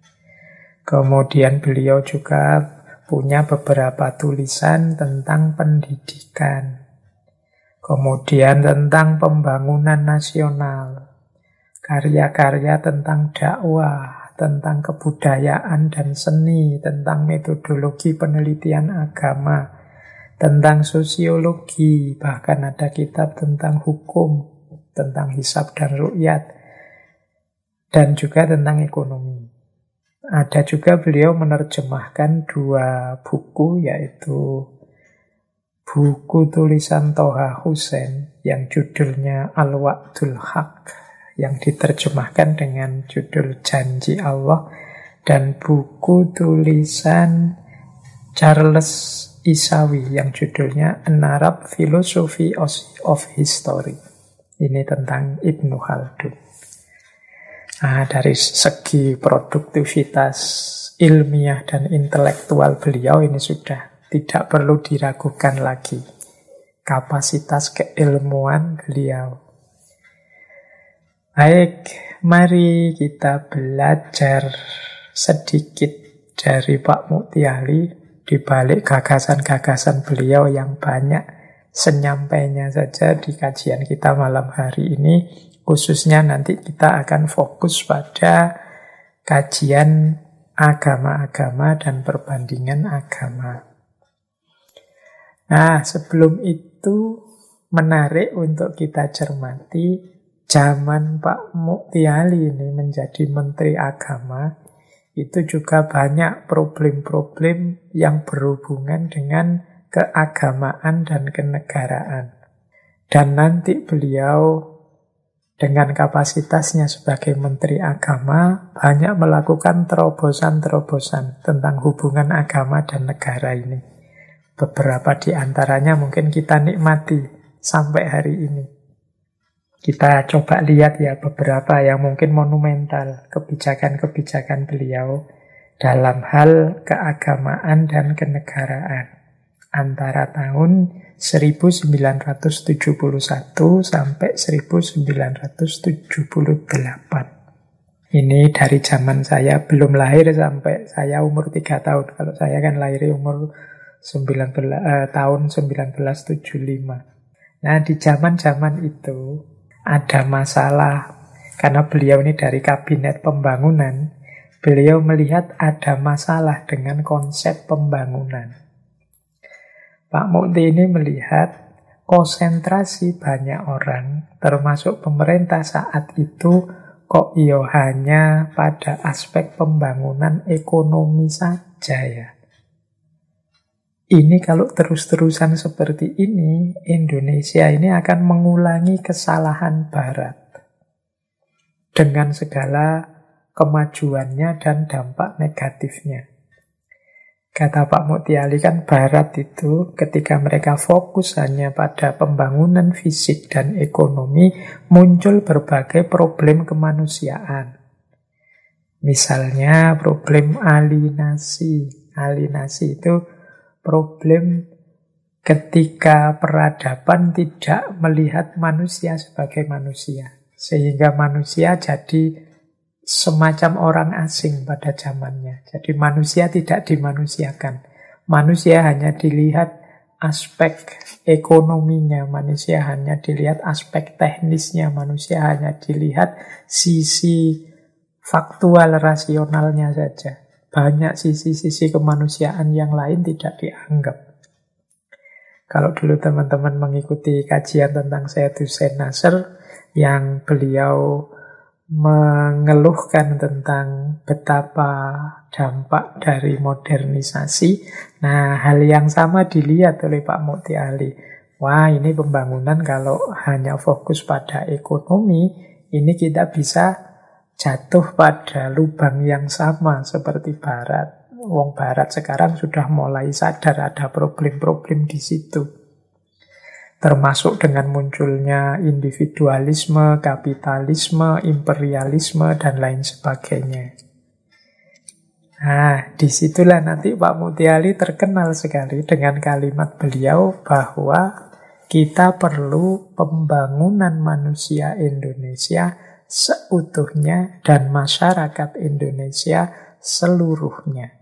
Kemudian beliau juga punya beberapa tulisan tentang pendidikan. Kemudian tentang pembangunan nasional. Karya-karya tentang dakwah, tentang kebudayaan dan seni, tentang metodologi penelitian agama, tentang sosiologi, bahkan ada kitab tentang hukum, tentang hisab dan ru'yat, dan juga tentang ekonomi. Ada juga beliau menerjemahkan 2 buku, yaitu buku tulisan Toha Hussein yang judulnya Al-Wa'dul Haq, yang diterjemahkan dengan judul Janji Allah, dan buku tulisan Charles Isawi yang judulnya An Arab Philosophy of History. Ini tentang Ibnu Khaldun. Nah, dari segi produktivitas ilmiah dan intelektual beliau ini sudah tidak perlu diragukan lagi. Kapasitas keilmuan beliau. Baik, mari kita belajar sedikit dari Pak Mukti Ali di balik gagasan-gagasan beliau yang banyak. Senyampainya saja di kajian kita malam hari ini. Khususnya nanti kita akan fokus pada kajian agama-agama dan perbandingan agama. Nah, sebelum itu menarik untuk kita cermati zaman Pak Mukti Ali ini menjadi Menteri Agama, itu juga banyak problem-problem yang berhubungan dengan keagamaan dan kenegaraan. Dan nanti beliau dengan kapasitasnya sebagai Menteri Agama banyak melakukan terobosan-terobosan tentang hubungan agama dan negara ini. Beberapa di antaranya mungkin kita nikmati sampai hari ini. Kita coba lihat ya beberapa yang mungkin monumental kebijakan-kebijakan beliau dalam hal keagamaan dan kenegaraan antara tahun 1971 sampai 1978. Ini dari zaman saya belum lahir sampai saya umur 3 tahun. Kalau saya kan lahir umur tahun 1975. Nah, di zaman-zaman itu ada masalah karena beliau ini dari kabinet pembangunan. Beliau melihat ada masalah dengan konsep pembangunan. Pak Mukti ini melihat konsentrasi banyak orang, termasuk pemerintah saat itu, kok hanya pada aspek pembangunan ekonomi saja ya. Ini kalau terus-terusan seperti ini, Indonesia ini akan mengulangi kesalahan Barat dengan segala kemajuannya dan dampak negatifnya. Kata Pak Mukti Ali kan Barat itu ketika mereka fokus hanya pada pembangunan fisik dan ekonomi, muncul berbagai problem kemanusiaan. Misalnya problem alienasi. Alienasi itu problem ketika peradaban tidak melihat manusia sebagai manusia. Sehingga manusia jadi semacam orang asing pada zamannya. Jadi manusia tidak dimanusiakan. Manusia hanya dilihat aspek ekonominya, manusia hanya dilihat aspek teknisnya, manusia hanya dilihat sisi faktual rasionalnya saja. Banyak sisi-sisi kemanusiaan yang lain tidak dianggap. Kalau dulu teman-teman mengikuti kajian tentang Syed Hussein Nasr, yang beliau mengeluhkan tentang betapa dampak dari modernisasi. Nah, hal yang sama dilihat oleh Pak Mukti Ali. Wah, ini pembangunan kalau hanya fokus pada ekonomi, ini kita bisa jatuh pada lubang yang sama seperti Barat. Wong Barat sekarang sudah mulai sadar ada problem-problem di situ. Termasuk dengan munculnya individualisme, kapitalisme, imperialisme, dan lain sebagainya. Nah, disitulah nanti Pak Mukti Ali terkenal sekali dengan kalimat beliau bahwa kita perlu pembangunan manusia Indonesia seutuhnya dan masyarakat Indonesia seluruhnya.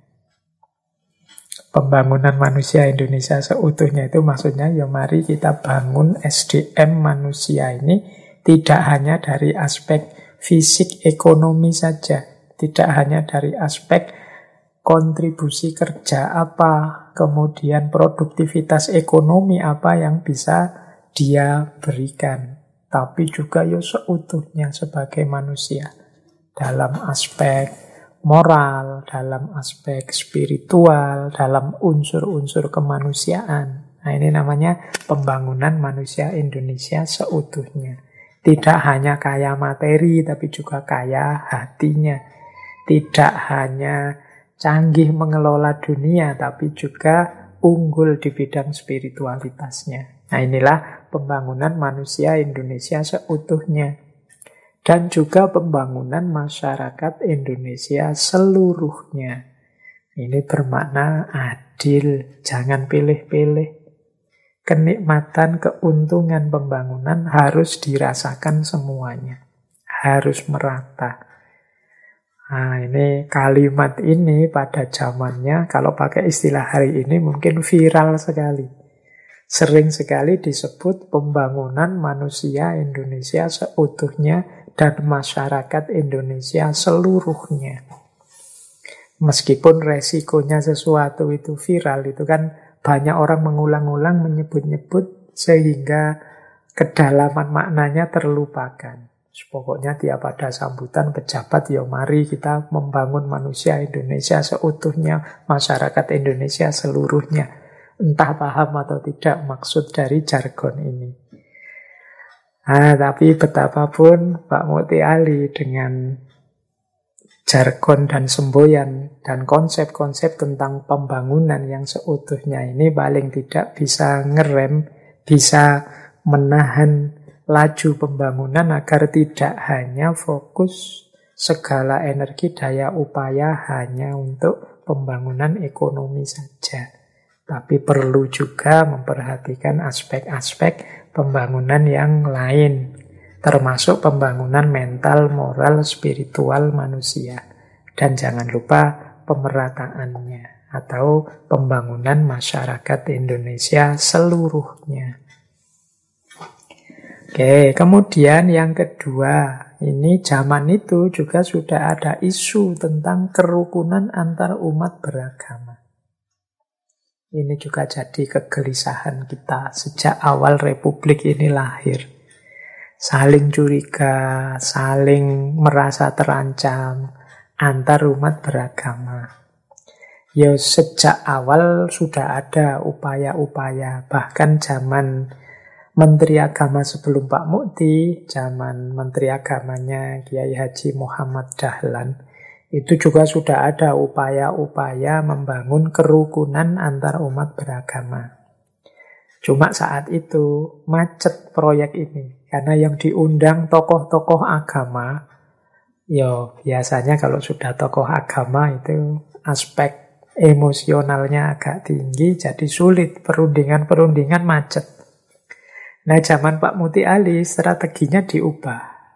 Pembangunan manusia Indonesia seutuhnya itu maksudnya ya mari kita bangun SDM manusia ini tidak hanya dari aspek fisik ekonomi saja, tidak hanya dari aspek kontribusi kerja apa, kemudian produktivitas ekonomi apa yang bisa dia berikan, tapi juga ya seutuhnya sebagai manusia dalam aspek moral, dalam aspek spiritual, dalam unsur-unsur kemanusiaan. Nah, ini namanya pembangunan manusia Indonesia seutuhnya. Tidak hanya kaya materi, tapi juga kaya hatinya. Tidak hanya canggih mengelola dunia, tapi juga unggul di bidang spiritualitasnya. Nah, inilah pembangunan manusia Indonesia seutuhnya. Dan juga pembangunan masyarakat Indonesia seluruhnya. Ini bermakna adil, jangan pilih-pilih. Kenikmatan, keuntungan pembangunan harus dirasakan semuanya. Harus merata. Nah, ini kalimat ini pada zamannya, kalau pakai istilah hari ini mungkin viral sekali. Sering sekali disebut pembangunan manusia Indonesia seutuhnya dan masyarakat Indonesia seluruhnya. Meskipun resikonya sesuatu itu viral, itu kan banyak orang mengulang-ulang menyebut-nyebut sehingga kedalaman maknanya terlupakan. Pokoknya tiap ada sambutan pejabat, ya mari kita membangun manusia Indonesia seutuhnya, masyarakat Indonesia seluruhnya. Entah paham atau tidak maksud dari jargon ini. Nah, tapi betapapun Pak Mukti Ali dengan jargon dan semboyan dan konsep-konsep tentang pembangunan yang seutuhnya ini paling tidak bisa ngerem, bisa menahan laju pembangunan agar tidak hanya fokus segala energi daya upaya hanya untuk pembangunan ekonomi saja. Tapi perlu juga memperhatikan aspek-aspek pembangunan yang lain, termasuk pembangunan mental, moral, spiritual manusia. Dan jangan lupa pemerataannya atau pembangunan masyarakat Indonesia seluruhnya. Oke, kemudian yang kedua, ini zaman itu juga sudah ada isu tentang kerukunan antar umat beragama. Ini juga jadi kegelisahan kita sejak awal Republik ini lahir. Saling curiga, saling merasa terancam antar umat beragama. Ya sejak awal sudah ada upaya-upaya, bahkan zaman Menteri Agama sebelum Pak Mukti, zaman Menteri Agamanya Kiai Haji Muhammad Dahlan, itu juga sudah ada upaya-upaya membangun kerukunan antar umat beragama. Cuma saat itu macet proyek ini. Karena yang diundang tokoh-tokoh agama, ya biasanya kalau sudah tokoh agama itu aspek emosionalnya agak tinggi, jadi sulit, perundingan-perundingan macet. Nah, zaman Pak Mukti Ali strateginya diubah.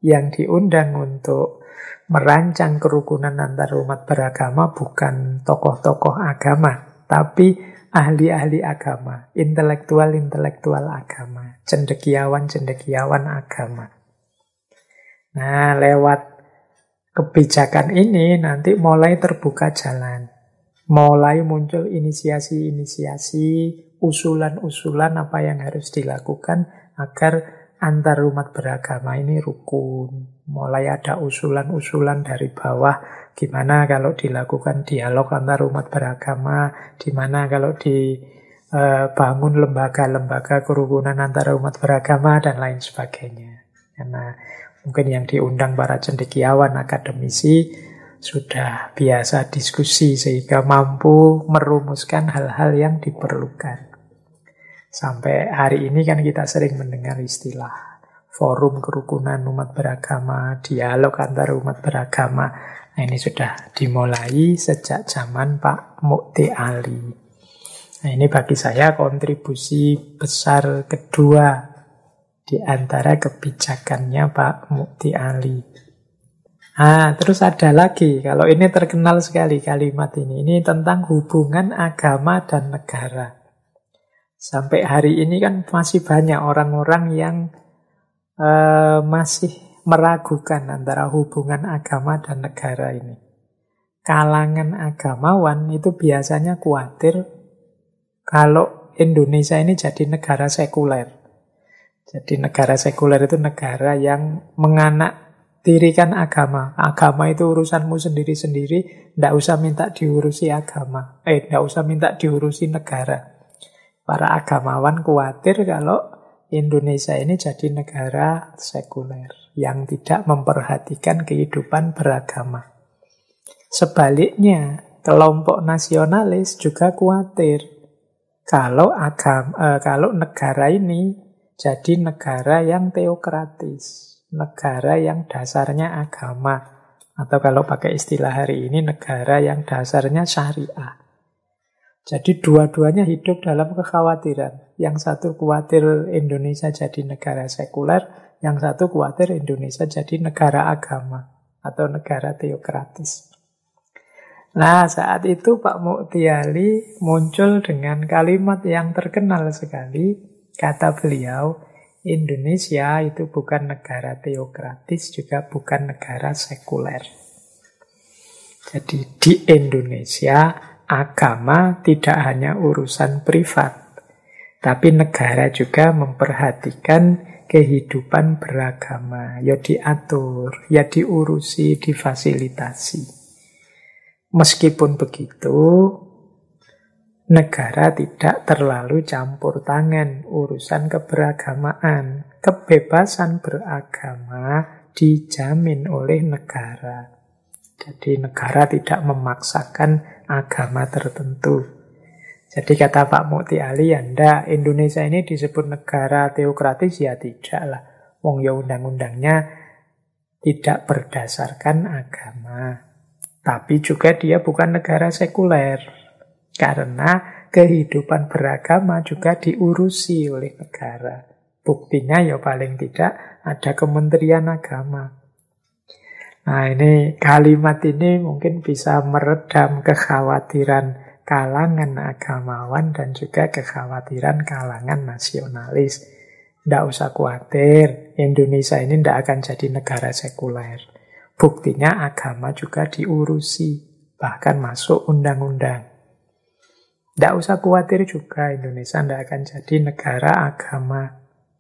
Yang diundang untuk merancang kerukunan antar umat beragama bukan tokoh-tokoh agama, tapi ahli-ahli agama, intelektual-intelektual agama, cendekiawan-cendekiawan agama. Nah, lewat kebijakan ini nanti mulai terbuka jalan. Mulai muncul inisiasi-inisiasi, usulan-usulan apa yang harus dilakukan agar antar umat beragama ini rukun. Mulai ada usulan-usulan dari bawah, gimana kalau dilakukan dialog antar umat beragama, gimana kalau dibangun lembaga-lembaga kerukunan antar umat beragama, dan lain sebagainya. Karena mungkin yang diundang para cendekiawan, akademisi, sudah biasa diskusi sehingga mampu merumuskan hal-hal yang diperlukan. Sampai hari ini kan kita sering mendengar istilah forum kerukunan umat beragama, dialog antar umat beragama. Nah, ini sudah dimulai sejak zaman Pak Mukti Ali. Nah, ini bagi saya kontribusi besar kedua di antara kebijakannya Pak Mukti Ali. Terus ada lagi, kalau ini terkenal sekali kalimat ini. Ini tentang hubungan agama dan negara. Sampai hari ini kan masih banyak orang-orang yang masih meragukan antara hubungan agama dan negara ini. Kalangan agamawan itu biasanya khawatir kalau Indonesia ini jadi negara sekuler. Jadi negara sekuler itu negara yang dirikan agama. Agama itu urusanmu sendiri-sendiri, tidak usah minta diurusi agama. Tidak usah minta diurusi negara. Para agamawan khawatir kalau Indonesia ini jadi negara sekuler yang tidak memperhatikan kehidupan beragama. Sebaliknya, kelompok nasionalis juga khawatir kalau negara ini jadi negara yang teokratis. Negara yang dasarnya agama, atau kalau pakai istilah hari ini, negara yang dasarnya syariah. Jadi dua-duanya hidup dalam kekhawatiran. Yang satu khawatir Indonesia jadi negara sekuler, yang satu khawatir Indonesia jadi negara agama atau negara teokratis. Nah, saat itu Pak Mukti Ali muncul dengan kalimat yang terkenal sekali. Kata beliau, Indonesia itu bukan negara teokratis, juga bukan negara sekuler. Jadi di Indonesia, agama tidak hanya urusan privat, tapi negara juga memperhatikan kehidupan beragama. Ya diatur, ya diurusi, difasilitasi. Meskipun begitu, negara tidak terlalu campur tangan urusan keberagamaan. Kebebasan beragama dijamin oleh negara. Jadi negara tidak memaksakan agama tertentu. Jadi kata Pak Mukti Ali, Indonesia ini disebut negara teokratis, ya tidak lah. Wong ya undang-undangnya tidak berdasarkan agama. Tapi juga dia bukan negara sekuler. Karena kehidupan beragama juga diurusi oleh negara. Buktinya ya paling tidak ada Kementerian Agama. Nah, ini kalimat ini mungkin bisa meredam kekhawatiran kalangan agamawan dan juga kekhawatiran kalangan nasionalis. Tidak usah khawatir, Indonesia ini tidak akan jadi negara sekuler. Buktinya agama juga diurusi, bahkan masuk undang-undang. Tidak usah khawatir juga, Indonesia tidak akan jadi negara agama.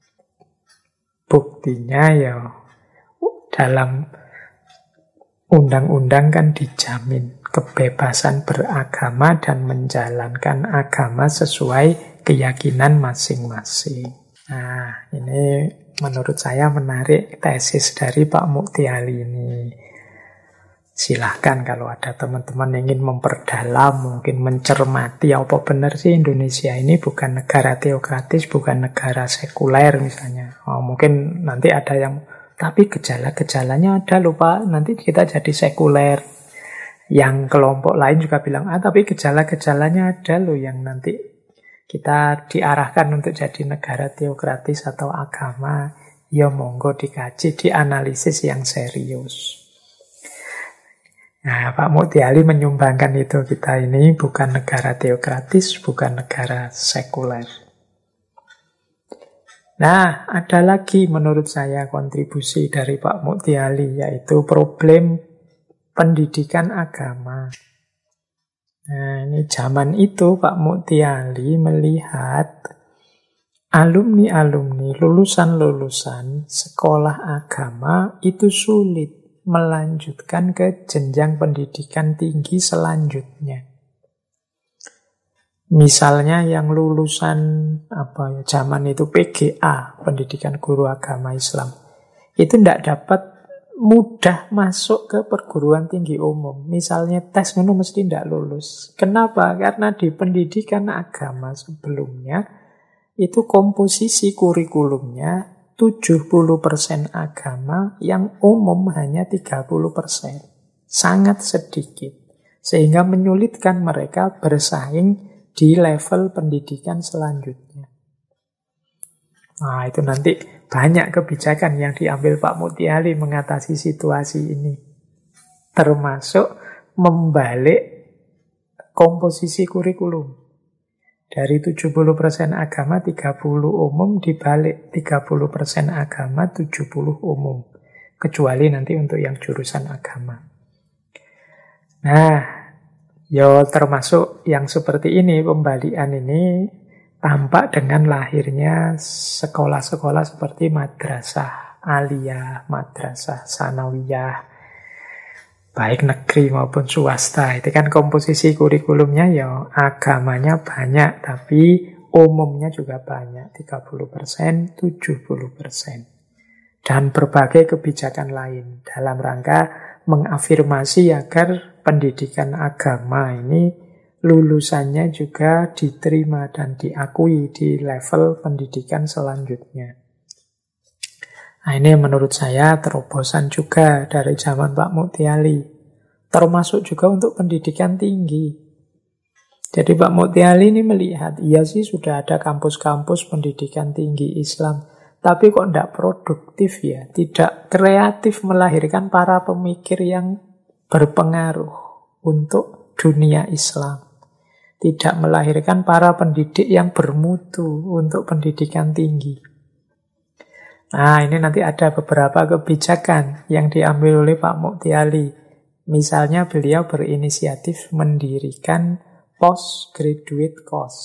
Buktinya ya dalam undang-undang kan dijamin kebebasan beragama dan menjalankan agama sesuai keyakinan masing-masing. Nah, ini menurut saya menarik tesis dari Pak Mukti Ali ini. Silahkan kalau ada teman-teman yang ingin memperdalam, mungkin mencermati apa benar sih Indonesia ini bukan negara teokratis, bukan negara sekuler misalnya. Mungkin nanti ada yang, tapi gejala-gejalanya ada loh Pak, nanti kita jadi sekuler. Yang kelompok lain juga bilang, tapi gejala-gejalanya ada loh yang nanti kita diarahkan untuk jadi negara teokratis atau agama. ya monggo dikaji, dianalisis yang serius. Nah, Pak Mutia Ali menyumbangkan itu. Kita ini bukan negara teokratis, bukan negara sekuler. Nah, ada lagi menurut saya kontribusi dari Pak Mutia Ali, yaitu problem pendidikan agama. Nah, ini zaman itu Pak Mutia Ali melihat alumni-alumni, lulusan-lulusan sekolah agama itu sulit melanjutkan ke jenjang pendidikan tinggi selanjutnya. Misalnya yang lulusan zaman itu PGA, Pendidikan Guru Agama Islam, itu tidak dapat mudah masuk ke perguruan tinggi umum. Misalnya tes itu mesti tidak lulus. Kenapa? Karena di pendidikan agama sebelumnya itu komposisi kurikulumnya 70% agama, yang umum hanya 30%. Sangat sedikit. Sehingga menyulitkan mereka bersaing di level pendidikan selanjutnya. Nah, itu nanti banyak kebijakan yang diambil Pak Mutia Ali mengatasi situasi ini. Termasuk membalik komposisi kurikulum. Dari 70% agama, 30 umum, dibalik 30% agama, 70 umum. Kecuali nanti untuk yang jurusan agama. Nah, ya termasuk yang seperti ini, pembalian ini tampak dengan lahirnya sekolah-sekolah seperti madrasah aliyah, madrasah sanawiyah, baik negeri maupun swasta. Itu kan komposisi kurikulumnya ya agamanya banyak, tapi umumnya juga banyak, 30%, 70%. Dan berbagai kebijakan lain dalam rangka mengafirmasi agar pendidikan agama ini lulusannya juga diterima dan diakui di level pendidikan selanjutnya. Nah, ini menurut saya terobosan juga dari zaman Pak Mutia Ali. Termasuk juga untuk pendidikan tinggi. Jadi Pak Mutia Ali ini melihat, iya sih sudah ada kampus-kampus pendidikan tinggi Islam, tapi kok tidak produktif ya, tidak kreatif melahirkan para pemikir yang berpengaruh untuk dunia Islam. Tidak melahirkan para pendidik yang bermutu untuk pendidikan tinggi. Nah, ini nanti ada beberapa kebijakan yang diambil oleh Pak Mutia Ali. Misalnya beliau berinisiatif mendirikan postgraduate course.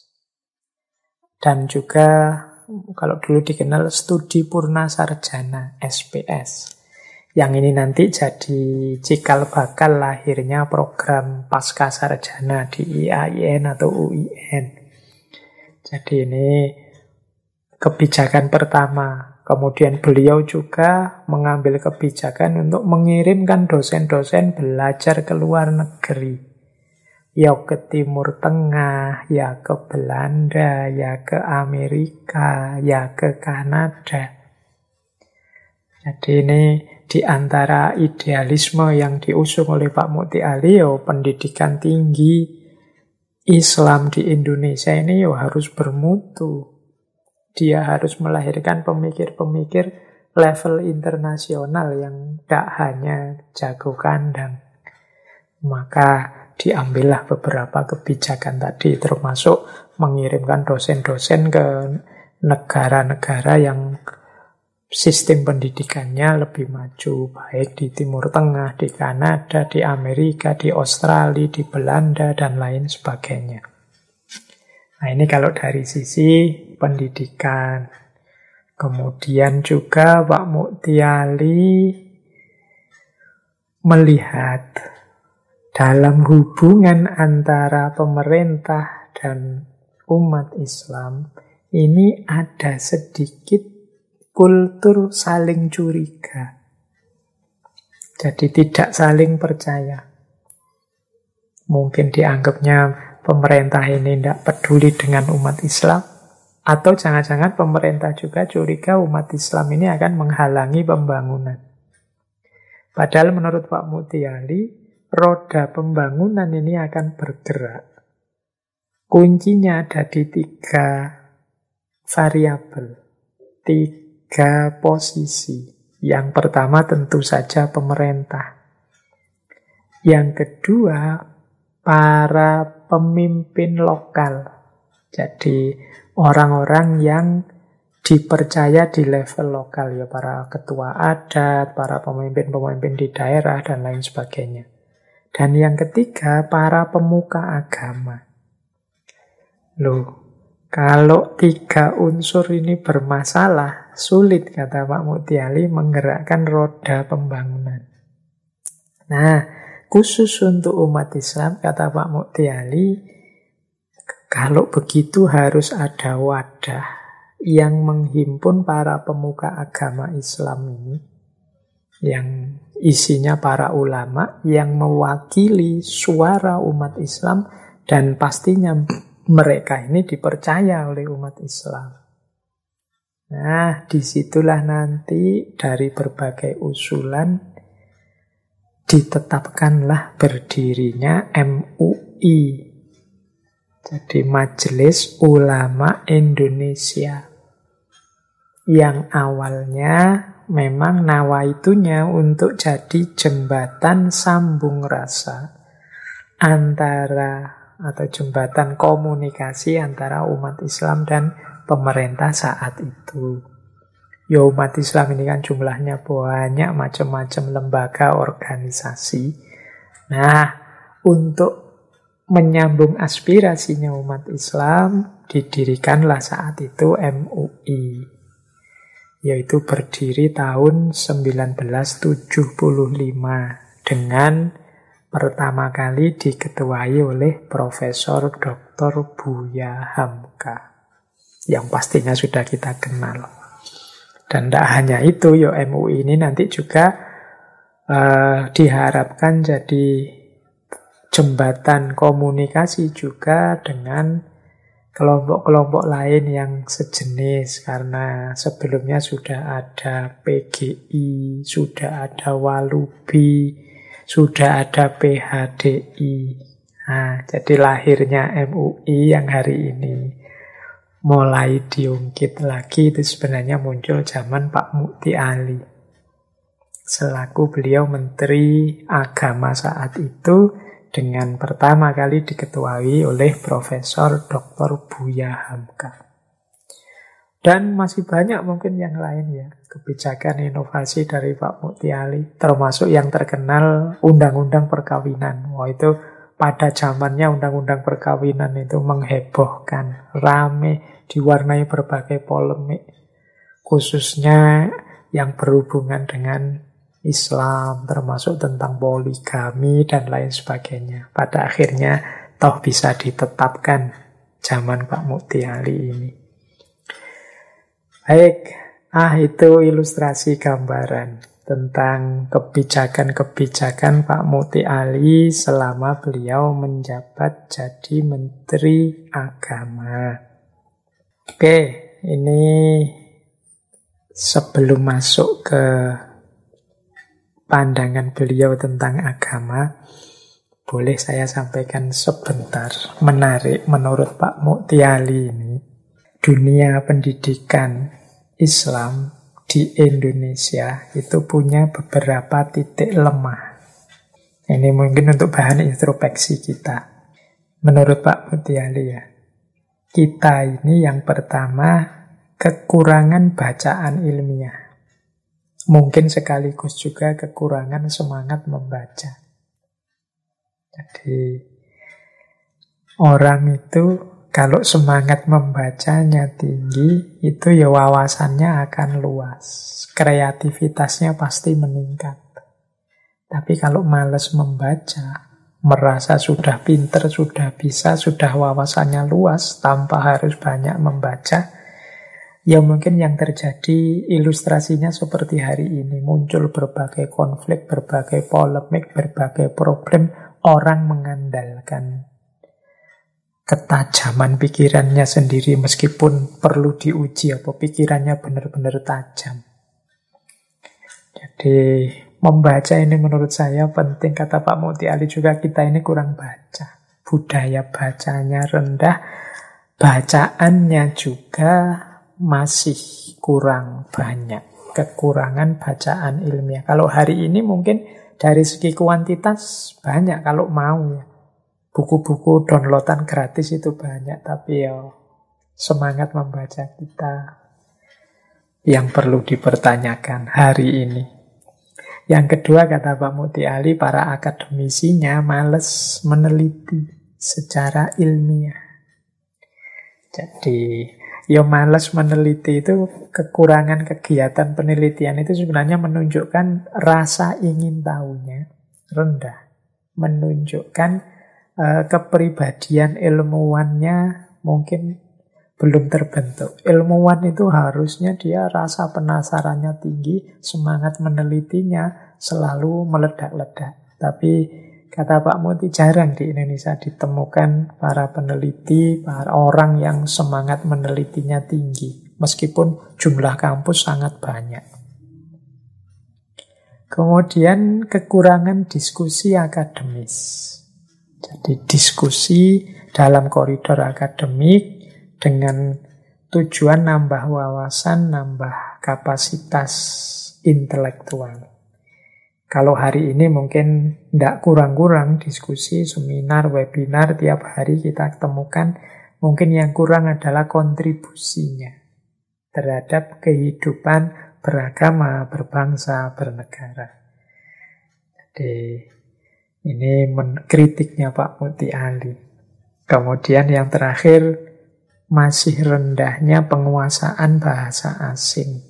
Dan juga kalau dulu dikenal studi purna sarjana, SPS. Yang ini nanti jadi cikal bakal lahirnya program pasca sarjana di IAIN atau UIN. Jadi ini kebijakan pertama. Kemudian beliau juga mengambil kebijakan untuk mengirimkan dosen-dosen belajar ke luar negeri. Ya ke Timur Tengah, ya ke Belanda, ya ke Amerika, ya ke Kanada. Jadi ini di antara idealisme yang diusung oleh Pak Mutia Ali, pendidikan tinggi Islam di Indonesia ini harus bermutu. Dia harus melahirkan pemikir-pemikir level internasional yang tidak hanya jago kandang. Maka diambillah beberapa kebijakan tadi, termasuk mengirimkan dosen-dosen ke negara-negara yang sistem pendidikannya lebih maju, baik di Timur Tengah, di Kanada, di Amerika, di Australia, di Belanda, dan lain sebagainya. Nah, ini kalau dari sisi pendidikan. Kemudian juga Pak Mutia Ali melihat dalam hubungan antara pemerintah dan umat Islam ini ada sedikit kultur saling curiga. Jadi tidak saling percaya. Mungkin dianggapnya pemerintah ini tidak peduli dengan umat Islam, atau jangan-jangan pemerintah juga curiga umat Islam ini akan menghalangi pembangunan. Padahal menurut Pak Mutia Ali, roda pembangunan ini akan bergerak. Kuncinya ada di 3 variabel, 3 3 posisi. Yang pertama tentu saja pemerintah. Yang kedua, para pemimpin lokal. Jadi orang-orang yang dipercaya di level lokal, ya para ketua adat, para pemimpin-pemimpin di daerah, dan lain sebagainya. Dan yang ketiga, para pemuka agama. Loh, kalau 3 unsur ini bermasalah, sulit, kata Pak Mukti Ali, menggerakkan roda pembangunan. Nah, khusus untuk umat Islam, kata Pak Mukti Ali, kalau begitu harus ada wadah yang menghimpun para pemuka agama Islam ini, yang isinya para ulama, yang mewakili suara umat Islam, dan pastinya mereka ini dipercaya oleh umat Islam. Nah, disitulah nanti dari berbagai usulan ditetapkanlah berdirinya MUI. Jadi Majelis Ulama Indonesia. Yang awalnya memang nawaitunya untuk jadi jembatan sambung rasa atau jembatan komunikasi antara umat Islam dan pemerintah saat itu. Ya, umat Islam ini kan jumlahnya banyak, macam-macam lembaga, organisasi. Nah, untuk menyambung aspirasinya umat Islam, didirikanlah saat itu MUI. Yaitu berdiri tahun 1975 dengan pertama kali diketuai oleh Profesor Dr. Buya Hamka, yang pastinya sudah kita kenal. Dan tidak hanya itu, ya MUI ini nanti juga diharapkan jadi jembatan komunikasi juga dengan kelompok-kelompok lain yang sejenis. Karena sebelumnya sudah ada PGI, sudah ada Walubi, sudah ada PHDI. Nah, jadi lahirnya MUI yang hari ini mulai diungkit lagi itu sebenarnya muncul zaman Pak Mukti Ali. Selaku beliau Menteri Agama saat itu, dengan pertama kali diketuai oleh Profesor Dr. Buya Hamka. Dan masih banyak mungkin yang lain ya, kebijakan inovasi dari Pak Mukti Ali, termasuk yang terkenal Undang-Undang Perkawinan. Wah, itu pada zamannya Undang-Undang Perkawinan itu menghebohkan, rame, diwarnai berbagai polemik, khususnya yang berhubungan dengan Islam, termasuk tentang poligami dan lain sebagainya. Pada akhirnya toh bisa ditetapkan zaman Pak Mukti Ali ini. Baik, itu ilustrasi gambaran tentang kebijakan-kebijakan Pak Mukti Ali selama beliau menjabat jadi Menteri Agama. Oke, ini sebelum masuk ke pandangan beliau tentang agama, boleh saya sampaikan sebentar, menarik menurut Pak Mukti Ali ini. Dunia pendidikan Islam di Indonesia itu punya beberapa titik lemah. Ini mungkin untuk bahan introspeksi kita. Menurut Pak Mukti Ali ya, kita ini yang pertama kekurangan bacaan ilmiah. Mungkin sekaligus juga kekurangan semangat membaca. Jadi orang itu kalau semangat membacanya tinggi, itu ya wawasannya akan luas. Kreativitasnya pasti meningkat. Tapi kalau malas membaca, merasa sudah pinter, sudah bisa, sudah wawasannya luas, tanpa harus banyak membaca, ya mungkin yang terjadi ilustrasinya seperti hari ini. Muncul berbagai konflik, berbagai polemik, berbagai problem. Orang mengandalkan ketajaman pikirannya sendiri meskipun perlu diuji apa pikirannya benar-benar tajam. Jadi membaca ini menurut saya penting. Kata Pak Mukti Ali juga, kita ini kurang baca. Budaya bacanya rendah, bacaannya juga masih kurang banyak. Kekurangan bacaan ilmiah. Kalau hari ini mungkin dari segi kuantitas banyak kalau mau ya. Buku-buku downloadan gratis itu banyak. Tapi ya semangat membaca kita yang perlu dipertanyakan hari ini. Yang kedua, kata Pak Mukti Ali, para akademisinya males meneliti secara ilmiah. Jadi, ya males meneliti itu kekurangan kegiatan penelitian itu sebenarnya menunjukkan rasa ingin tahunya rendah. Menunjukkan kepribadian ilmuwannya mungkin belum terbentuk. Ilmuwan itu harusnya dia rasa penasarannya tinggi, semangat menelitinya selalu meledak-ledak. Tapi kata Pak Muti jarang di Indonesia ditemukan para peneliti, para orang yang semangat menelitinya tinggi. Meskipun jumlah kampus sangat banyak. Kemudian kekurangan diskusi akademis. Jadi diskusi dalam koridor akademik dengan tujuan nambah wawasan, nambah kapasitas intelektual. Kalau hari ini mungkin tidak kurang-kurang diskusi, seminar, webinar, tiap hari kita temukan. Mungkin yang kurang adalah kontribusinya terhadap kehidupan beragama, berbangsa, bernegara. Jadi ini kritiknya Pak Mukti Ali. Kemudian yang terakhir, masih rendahnya penguasaan bahasa asing.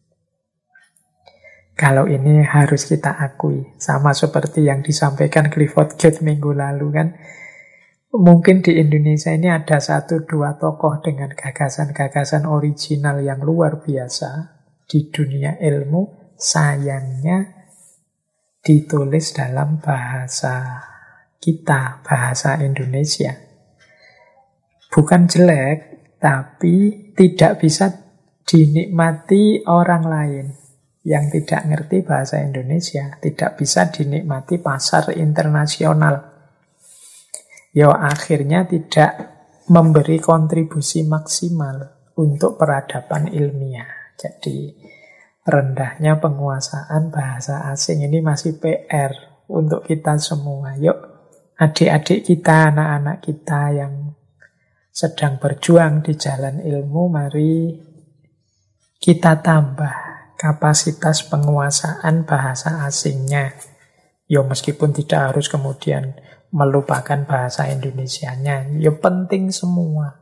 Kalau ini harus kita akui, sama seperti yang disampaikan Clifford Geertz minggu lalu kan, mungkin di Indonesia ini ada 1-2 tokoh dengan gagasan-gagasan original yang luar biasa di dunia ilmu, sayangnya ditulis dalam bahasa kita, bahasa Indonesia. Bukan jelek, tapi tidak bisa dinikmati orang lain yang tidak ngerti bahasa Indonesia, tidak bisa dinikmati pasar internasional. Ya akhirnya tidak memberi kontribusi maksimal untuk peradaban ilmiah. Jadi rendahnya penguasaan bahasa asing ini masih PR untuk kita semua. Yuk adik-adik kita, anak-anak kita yang sedang berjuang di jalan ilmu, mari kita tambah kapasitas penguasaan bahasa asingnya. Ya meskipun tidak harus kemudian melupakan bahasa Indonesianya, ya penting semua.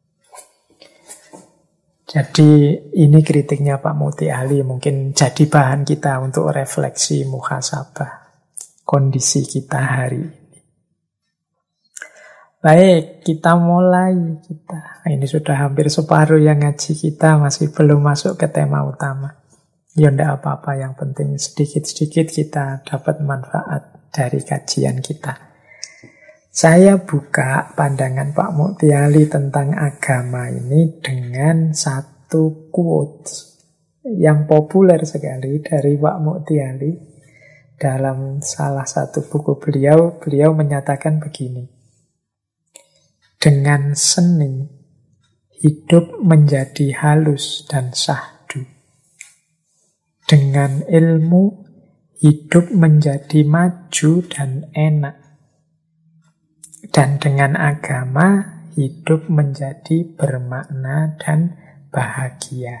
Jadi ini kritiknya Pak Mukti Ali, mungkin jadi bahan kita untuk refleksi muhasabah kondisi kita hari ini. Baik, kita mulai. Ini sudah hampir separuh yang ngaji kita, masih belum masuk ke tema utama. Ya enggak apa-apa, yang penting sedikit-sedikit kita dapat manfaat dari kajian kita. Saya buka pandangan Pak Mukti Ali tentang agama ini dengan satu quote yang populer sekali dari Pak Mukti Ali. Dalam salah satu buku beliau menyatakan begini. Dengan seni, hidup menjadi halus dan syahdu. Dengan ilmu, hidup menjadi maju dan enak. Dan dengan agama, hidup menjadi bermakna dan bahagia.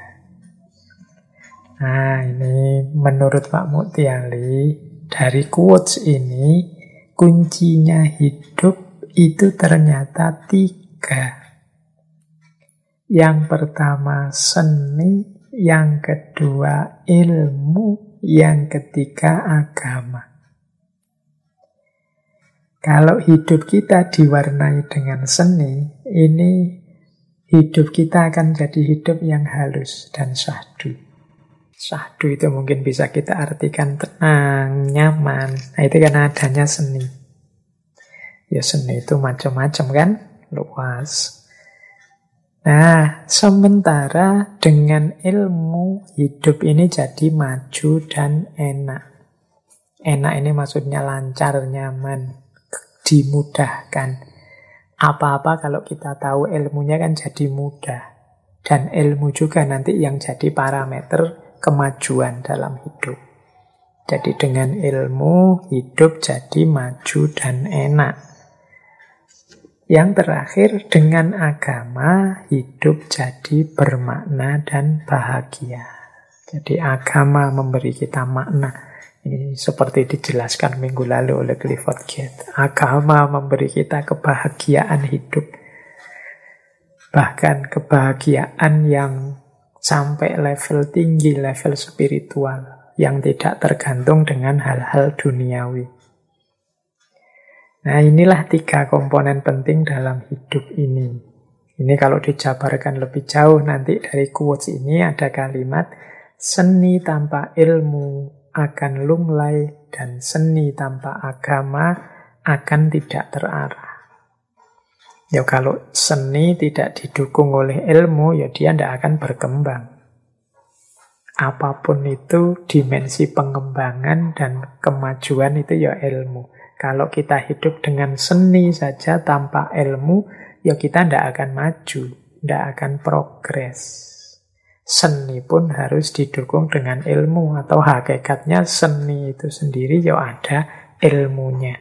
Nah, ini menurut Pak Mukti Ali, dari quotes ini, kuncinya hidup itu ternyata 3. Yang pertama seni, yang kedua ilmu, yang ketiga agama. Kalau hidup kita diwarnai dengan seni, ini hidup kita akan jadi hidup yang halus dan syahdu. Syahdu itu mungkin bisa kita artikan tenang, nyaman. Nah itu karena adanya seni. Ya seni itu macam-macam kan, luas. Nah, sementara dengan ilmu, hidup ini jadi maju dan enak. Enak ini maksudnya lancar, nyaman, dimudahkan. Apa-apa kalau kita tahu ilmunya kan jadi mudah. Dan ilmu juga nanti yang jadi parameter kemajuan dalam hidup. Jadi dengan ilmu, hidup jadi maju dan enak. Yang terakhir, dengan agama, hidup jadi bermakna dan bahagia. Jadi agama memberi kita makna. Ini seperti dijelaskan minggu lalu oleh Clifford Geertz. Agama memberi kita kebahagiaan hidup. Bahkan kebahagiaan yang sampai level tinggi, level spiritual, yang tidak tergantung dengan hal-hal duniawi. Nah, inilah 3 komponen penting dalam hidup ini. Ini kalau dijabarkan lebih jauh nanti dari quotes ini ada kalimat, seni tanpa ilmu akan lunglai dan seni tanpa agama akan tidak terarah. Ya kalau seni tidak didukung oleh ilmu, ya dia tidak akan berkembang. Apapun itu, dimensi pengembangan dan kemajuan itu ya ilmu. Kalau kita hidup dengan seni saja tanpa ilmu, ya kita tidak akan maju, tidak akan progres. Seni pun harus didukung dengan ilmu, atau hakikatnya seni itu sendiri ya ada ilmunya.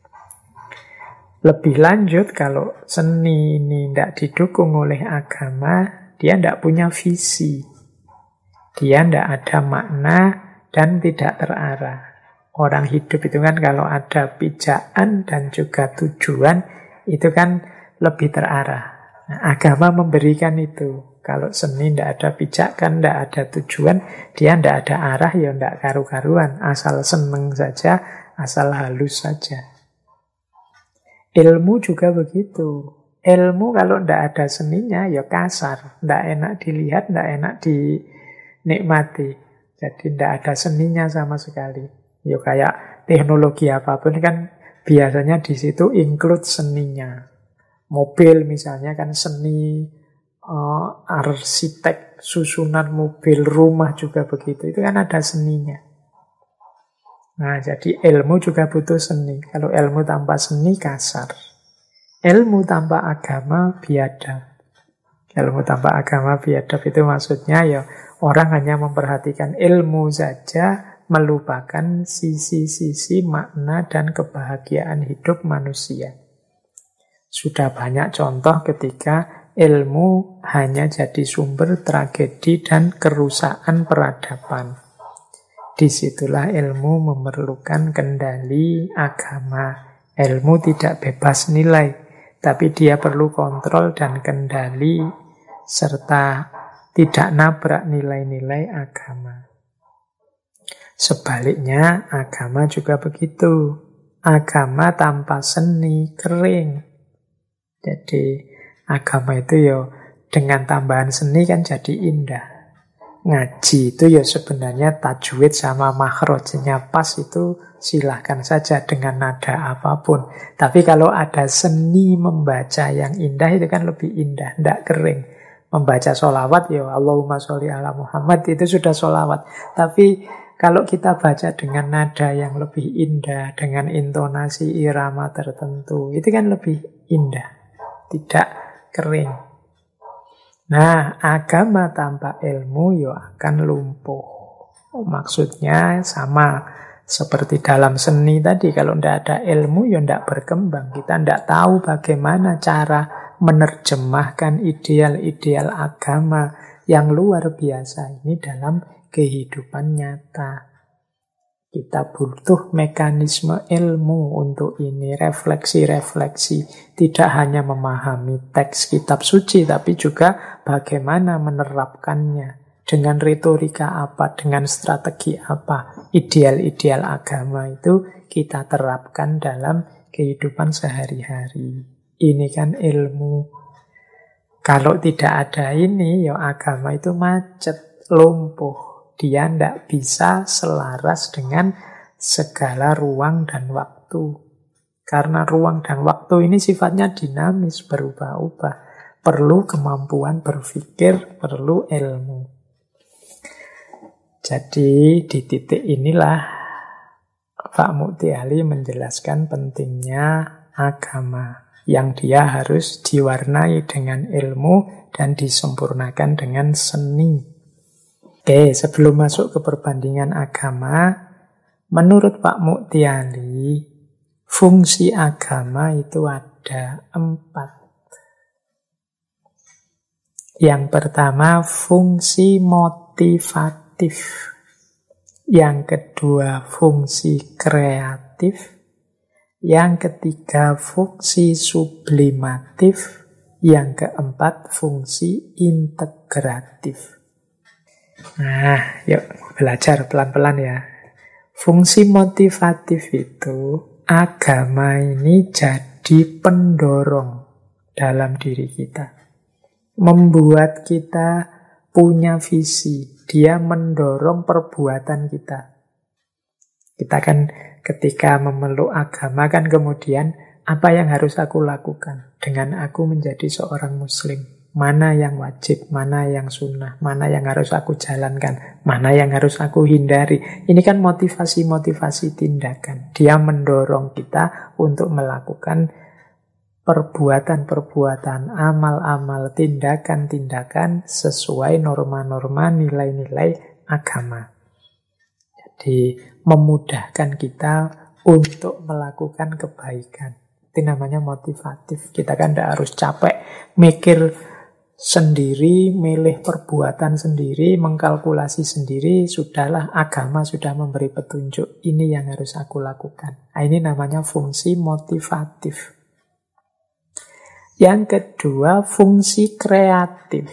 Lebih lanjut, kalau seni ini tidak didukung oleh agama, dia tidak punya visi. Dia tidak ada makna dan tidak terarah. Orang hidup itu kan kalau ada pijakan dan juga tujuan, itu kan lebih terarah. Nah, agama memberikan itu. Kalau seni tidak ada pijakan, tidak ada tujuan, dia tidak ada arah, ya tidak karu-karuan. Asal seneng saja, asal halus saja. Ilmu juga begitu. Ilmu kalau tidak ada seninya, ya kasar. Tidak enak dilihat, tidak enak dinikmati. Jadi tidak ada seninya sama sekali. Ya kayak teknologi apapun kan biasanya di situ include seninya. Mobil misalnya kan seni, arsitek, susunan mobil, rumah juga begitu. Itu kan ada seninya. Nah, jadi ilmu juga butuh seni. Kalau ilmu tanpa seni, kasar. Ilmu tanpa agama, biadab. Ilmu tanpa agama, biadab itu maksudnya ya orang hanya memperhatikan ilmu saja, melupakan sisi-sisi makna dan kebahagiaan hidup manusia. Sudah banyak contoh ketika ilmu hanya jadi sumber tragedi dan kerusakan peradaban. Disitulah ilmu memerlukan kendali agama. Ilmu tidak bebas nilai, tapi dia perlu kontrol dan kendali, serta tidak nabrak nilai-nilai agama. Sebaliknya, agama juga begitu. Agama tanpa seni kering. Jadi, agama itu ya dengan tambahan seni kan jadi indah. Ngaji itu ya sebenarnya tajwid sama makhrajnya pas, itu silahkan saja dengan nada apapun. Tapi kalau ada seni membaca yang indah itu kan lebih indah, tidak kering. Membaca sholawat ya Allahumma sholli ala Muhammad itu sudah sholawat. Tapi kalau kita baca dengan nada yang lebih indah, dengan intonasi irama tertentu, itu kan lebih indah, tidak kering. Nah, agama tanpa ilmu ya akan lumpuh. Maksudnya sama seperti dalam seni tadi. Kalau tidak ada ilmu ya tidak berkembang. Kita tidak tahu bagaimana cara menerjemahkan ideal-ideal agama yang luar biasa ini dalam kehidupan nyata. Kita butuh mekanisme ilmu untuk ini, refleksi-refleksi. Tidak hanya memahami teks kitab suci, tapi juga bagaimana menerapkannya. Dengan retorika apa, dengan strategi apa. Ideal-ideal agama itu kita terapkan dalam kehidupan sehari-hari. Ini kan ilmu. Kalau tidak ada ini, ya agama itu macet, lumpuh. Dia tidak bisa selaras dengan segala ruang dan waktu. Karena ruang dan waktu ini sifatnya dinamis, berubah-ubah. Perlu kemampuan berpikir, perlu ilmu. Jadi di titik inilah Pak Mukti Ali menjelaskan pentingnya agama. yang dia harus diwarnai dengan ilmu dan disempurnakan dengan seni. Oke, sebelum masuk ke perbandingan agama, menurut Pak Muktiali, fungsi agama itu ada 4. Yang pertama, fungsi motivatif. Yang kedua, fungsi kreatif. Yang ketiga, fungsi sublimatif. Yang keempat, fungsi integratif. Nah, yuk belajar pelan-pelan ya. Fungsi motivatif itu, agama ini jadi pendorong dalam diri kita. Membuat kita punya visi. Dia mendorong perbuatan kita. Kita kan ketika memeluk agama kan kemudian, apa yang harus aku lakukan dengan aku menjadi seorang muslim? Mana yang wajib, mana yang sunnah, mana yang harus aku jalankan, mana yang harus aku hindari. Ini kan motivasi-motivasi tindakan. Dia mendorong kita untuk melakukan perbuatan-perbuatan, amal-amal, tindakan-tindakan sesuai norma-norma, nilai-nilai agama. Jadi memudahkan kita untuk melakukan kebaikan. Itu namanya motivatif. Kita kan tidak harus capek mikir sendiri, milih perbuatan sendiri, mengkalkulasi sendiri. Sudahlah, agama sudah memberi petunjuk. Ini yang harus aku lakukan. Nah, ini namanya fungsi motivatif. Yang kedua, fungsi kreatif.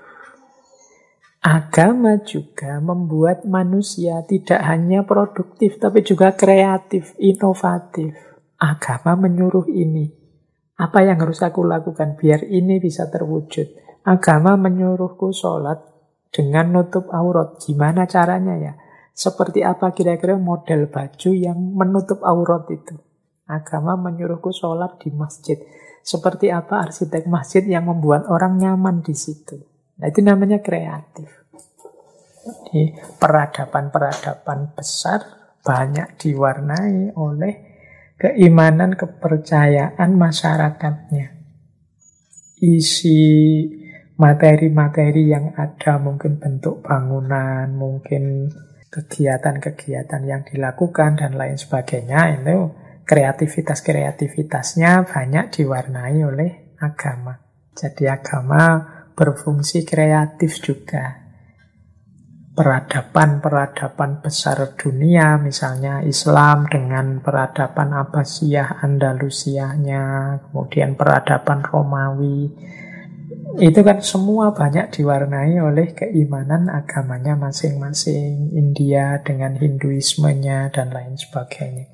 Agama juga membuat manusia tidak hanya produktif, tapi juga kreatif, inovatif. Agama menyuruh ini. Apa yang harus aku lakukan biar ini bisa terwujud? Agama menyuruhku sholat dengan nutup aurat. Gimana caranya ya? Seperti apa kira-kira model baju yang menutup aurat itu? Agama menyuruhku sholat di masjid. Seperti apa arsitek masjid yang membuat orang nyaman di situ? Nah, itu namanya kreatif. Jadi, peradaban-peradaban besar banyak diwarnai oleh keimanan, kepercayaan masyarakatnya. Isi materi-materi yang ada, mungkin bentuk bangunan, mungkin kegiatan-kegiatan yang dilakukan, dan lain sebagainya, itu kreativitas-kreativitasnya banyak diwarnai oleh agama. Jadi agama berfungsi kreatif juga. Peradaban-peradaban besar dunia, misalnya Islam dengan peradaban Abbasiyah, Andalusianya, kemudian peradaban Romawi, itu kan semua banyak diwarnai oleh keimanan agamanya masing-masing. India dengan Hinduismenya dan lain sebagainya.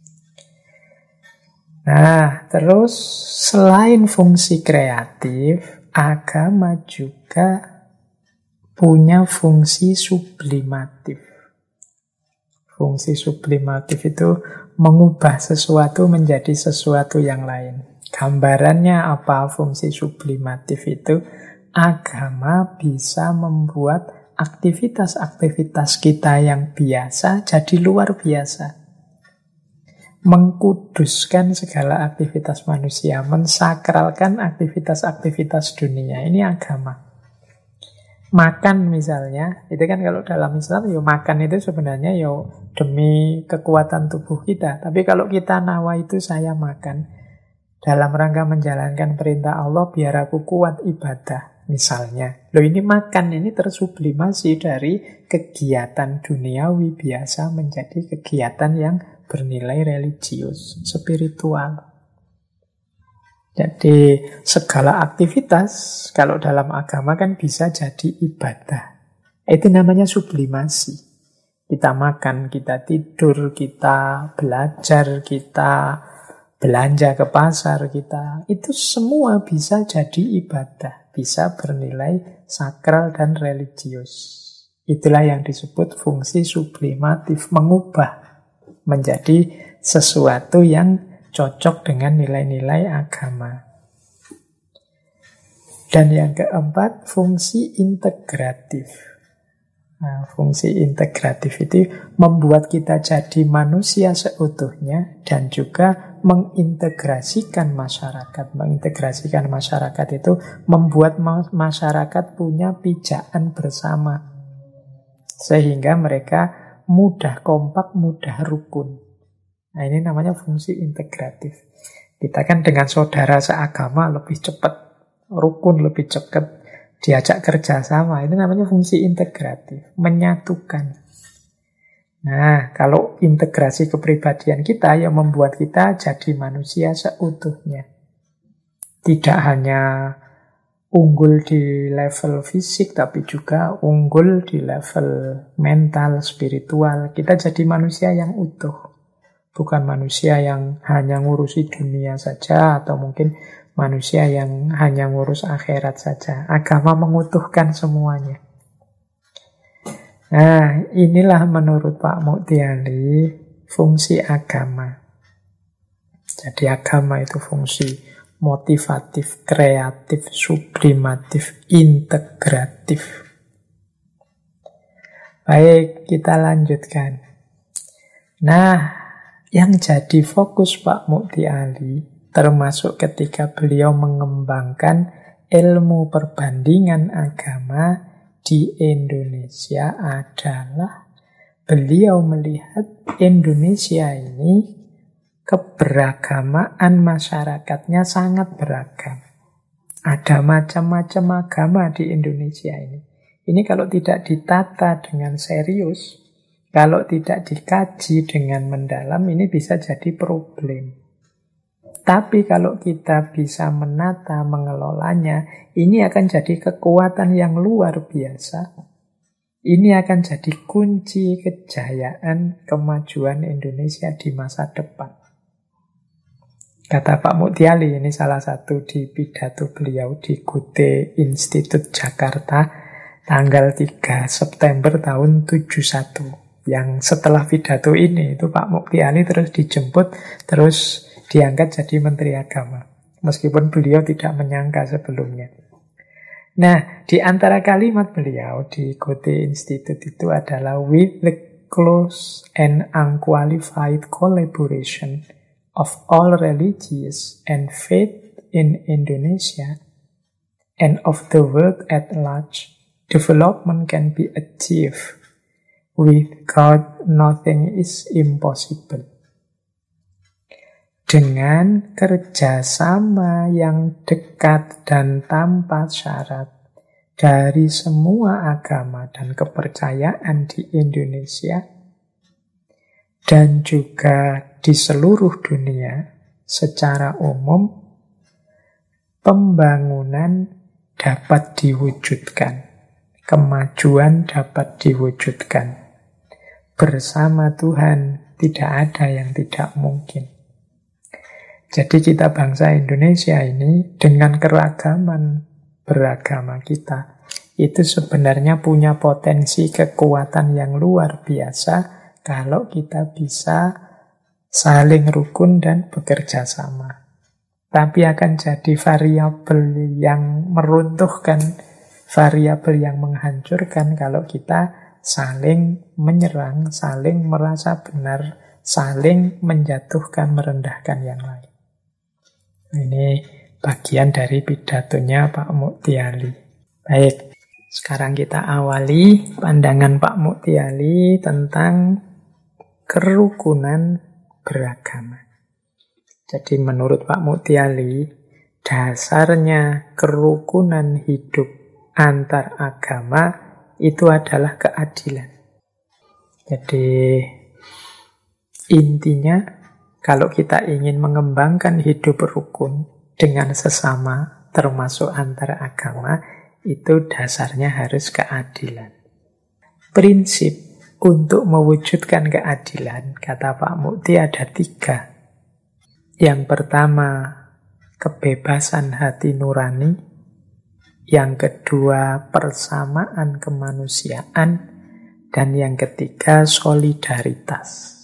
Nah, terus selain fungsi kreatif, agama juga punya fungsi sublimatif. Fungsi sublimatif itu mengubah sesuatu menjadi sesuatu yang lain. Gambarannya apa fungsi sublimatif itu? Agama bisa membuat aktivitas-aktivitas kita yang biasa jadi luar biasa. Mengkuduskan segala aktivitas manusia, mensakralkan aktivitas-aktivitas dunia. Ini agama. Makan misalnya, itu kan kalau dalam Islam ya makan itu sebenarnya ya demi kekuatan tubuh kita. Tapi kalau kita nawa itu saya makan dalam rangka menjalankan perintah Allah biar aku kuat ibadah misalnya. Loh, ini makan ini tersublimasi dari kegiatan duniawi biasa menjadi kegiatan yang bernilai religius, spiritual. Jadi segala aktivitas kalau dalam agama kan bisa jadi ibadah. Itu namanya sublimasi. Kita makan, kita tidur, kita belajar, kita belanja ke pasar, kita itu semua bisa jadi ibadah, bisa bernilai sakral dan religius. Itulah yang disebut fungsi sublimatif, mengubah menjadi sesuatu yang cocok dengan nilai-nilai agama. Dan yang keempat, fungsi integratif. Nah, fungsi integratif itu membuat kita jadi manusia seutuhnya dan juga mengintegrasikan masyarakat. Mengintegrasikan masyarakat itu membuat masyarakat punya pijakan bersama. Sehingga mereka mudah kompak, mudah rukun. Nah, ini namanya fungsi integratif. Kita kan dengan saudara seagama lebih cepat, rukun lebih cepat, diajak kerjasama. Ini namanya fungsi integratif, menyatukan. Nah, kalau integrasi kepribadian kita yang membuat kita jadi manusia seutuhnya. Tidak hanya unggul di level fisik, tapi juga unggul di level mental, spiritual. Kita jadi manusia yang utuh. Bukan manusia yang hanya ngurusi dunia saja, atau mungkin manusia yang hanya ngurus akhirat saja. Agama mengutuhkan semuanya. Nah, inilah menurut Pak Mu'tiali fungsi agama. Jadi agama itu fungsi motivatif, kreatif, sublimatif, integratif. Baik, kita lanjutkan. Nah, yang jadi fokus Pak Mu'tiali, termasuk ketika beliau mengembangkan ilmu perbandingan agama di Indonesia adalah beliau melihat Indonesia ini keberagamaan masyarakatnya sangat beragam. Ada macam-macam agama di Indonesia ini. Ini kalau tidak ditata dengan serius, kalau tidak dikaji dengan mendalam, ini bisa jadi problem. Tapi kalau kita bisa menata, mengelolanya, ini akan jadi kekuatan yang luar biasa. Ini akan jadi kunci kejayaan kemajuan Indonesia di masa depan. Kata Pak Mu'tiali, ini salah satu di pidato beliau di Goethe Institute Jakarta, tanggal 3 September tahun 71. Yang setelah pidato ini, itu Pak Mu'tiali terus dijemput, terus diangkat jadi Menteri Agama. Meskipun beliau tidak menyangka sebelumnya. Nah, di antara kalimat beliau di Goethe Institute itu adalah with the close and unqualified collaboration of all religious and faith in Indonesia and of the world at large, development can be achieved. With God, nothing is impossible. Dengan kerjasama yang dekat dan tanpa syarat dari semua agama dan kepercayaan di Indonesia dan juga di seluruh dunia secara umum, pembangunan dapat diwujudkan, kemajuan dapat diwujudkan. Bersama Tuhan tidak ada yang tidak mungkin. Jadi kita bangsa Indonesia ini dengan keragaman beragama kita itu sebenarnya punya potensi kekuatan yang luar biasa kalau kita bisa saling rukun dan bekerja sama. Tapi akan jadi variabel yang meruntuhkan, variabel yang menghancurkan kalau kita saling menyerang, saling merasa benar, saling menjatuhkan, merendahkan yang lain. Ini bagian dari pidatonya Pak Mu'tiali. Baik, sekarang kita awali pandangan Pak Mu'tiali tentang kerukunan beragama. Jadi menurut Pak Mu'tiali, dasarnya kerukunan hidup antar agama itu adalah keadilan. Jadi intinya, kalau kita ingin mengembangkan hidup rukun dengan sesama, termasuk antara agama, itu dasarnya harus keadilan. Prinsip untuk mewujudkan keadilan, kata Pak Mu'ti, ada 3. Yang pertama, kebebasan hati nurani. Yang kedua, persamaan kemanusiaan. Dan yang ketiga, solidaritas.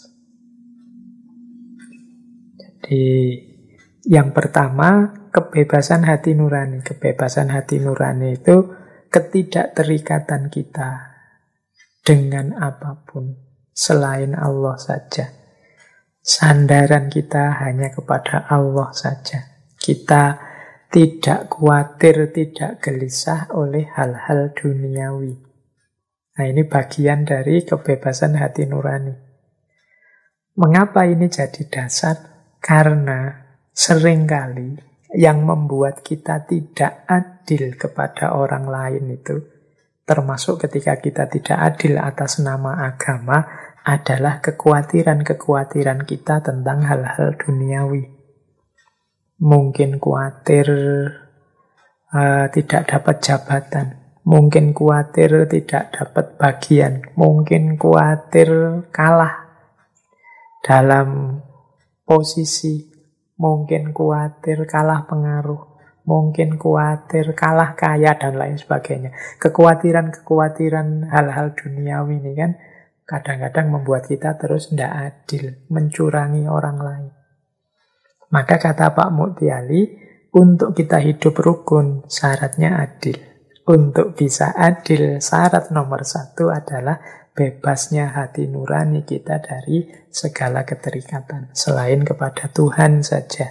Yang pertama, kebebasan hati nurani. Kebebasan hati nurani itu ketidakterikatan kita dengan apapun selain Allah saja. Sandaran kita hanya kepada Allah saja. Kita tidak khawatir, tidak gelisah oleh hal-hal duniawi. Nah, ini bagian dari kebebasan hati nurani. Mengapa ini jadi dasar? Karena seringkali yang membuat kita tidak adil kepada orang lain itu, termasuk ketika kita tidak adil atas nama agama, adalah kekhawatiran-kekhawatiran kita tentang hal-hal duniawi. Mungkin khawatir tidak dapat jabatan, mungkin khawatir tidak dapat bagian, mungkin khawatir kalah dalam posisi, mungkin khawatir kalah pengaruh, mungkin khawatir kalah kaya, dan lain sebagainya. Kekhawatiran-kekhawatiran hal-hal duniawi ini kan kadang-kadang membuat kita terus tidak adil, mencurangi orang lain. Maka kata Pak Mukti Ali, untuk kita hidup rukun, syaratnya adil. Untuk bisa adil, syarat nomor 1 adalah bebasnya hati nurani kita dari segala keterikatan, selain kepada Tuhan saja.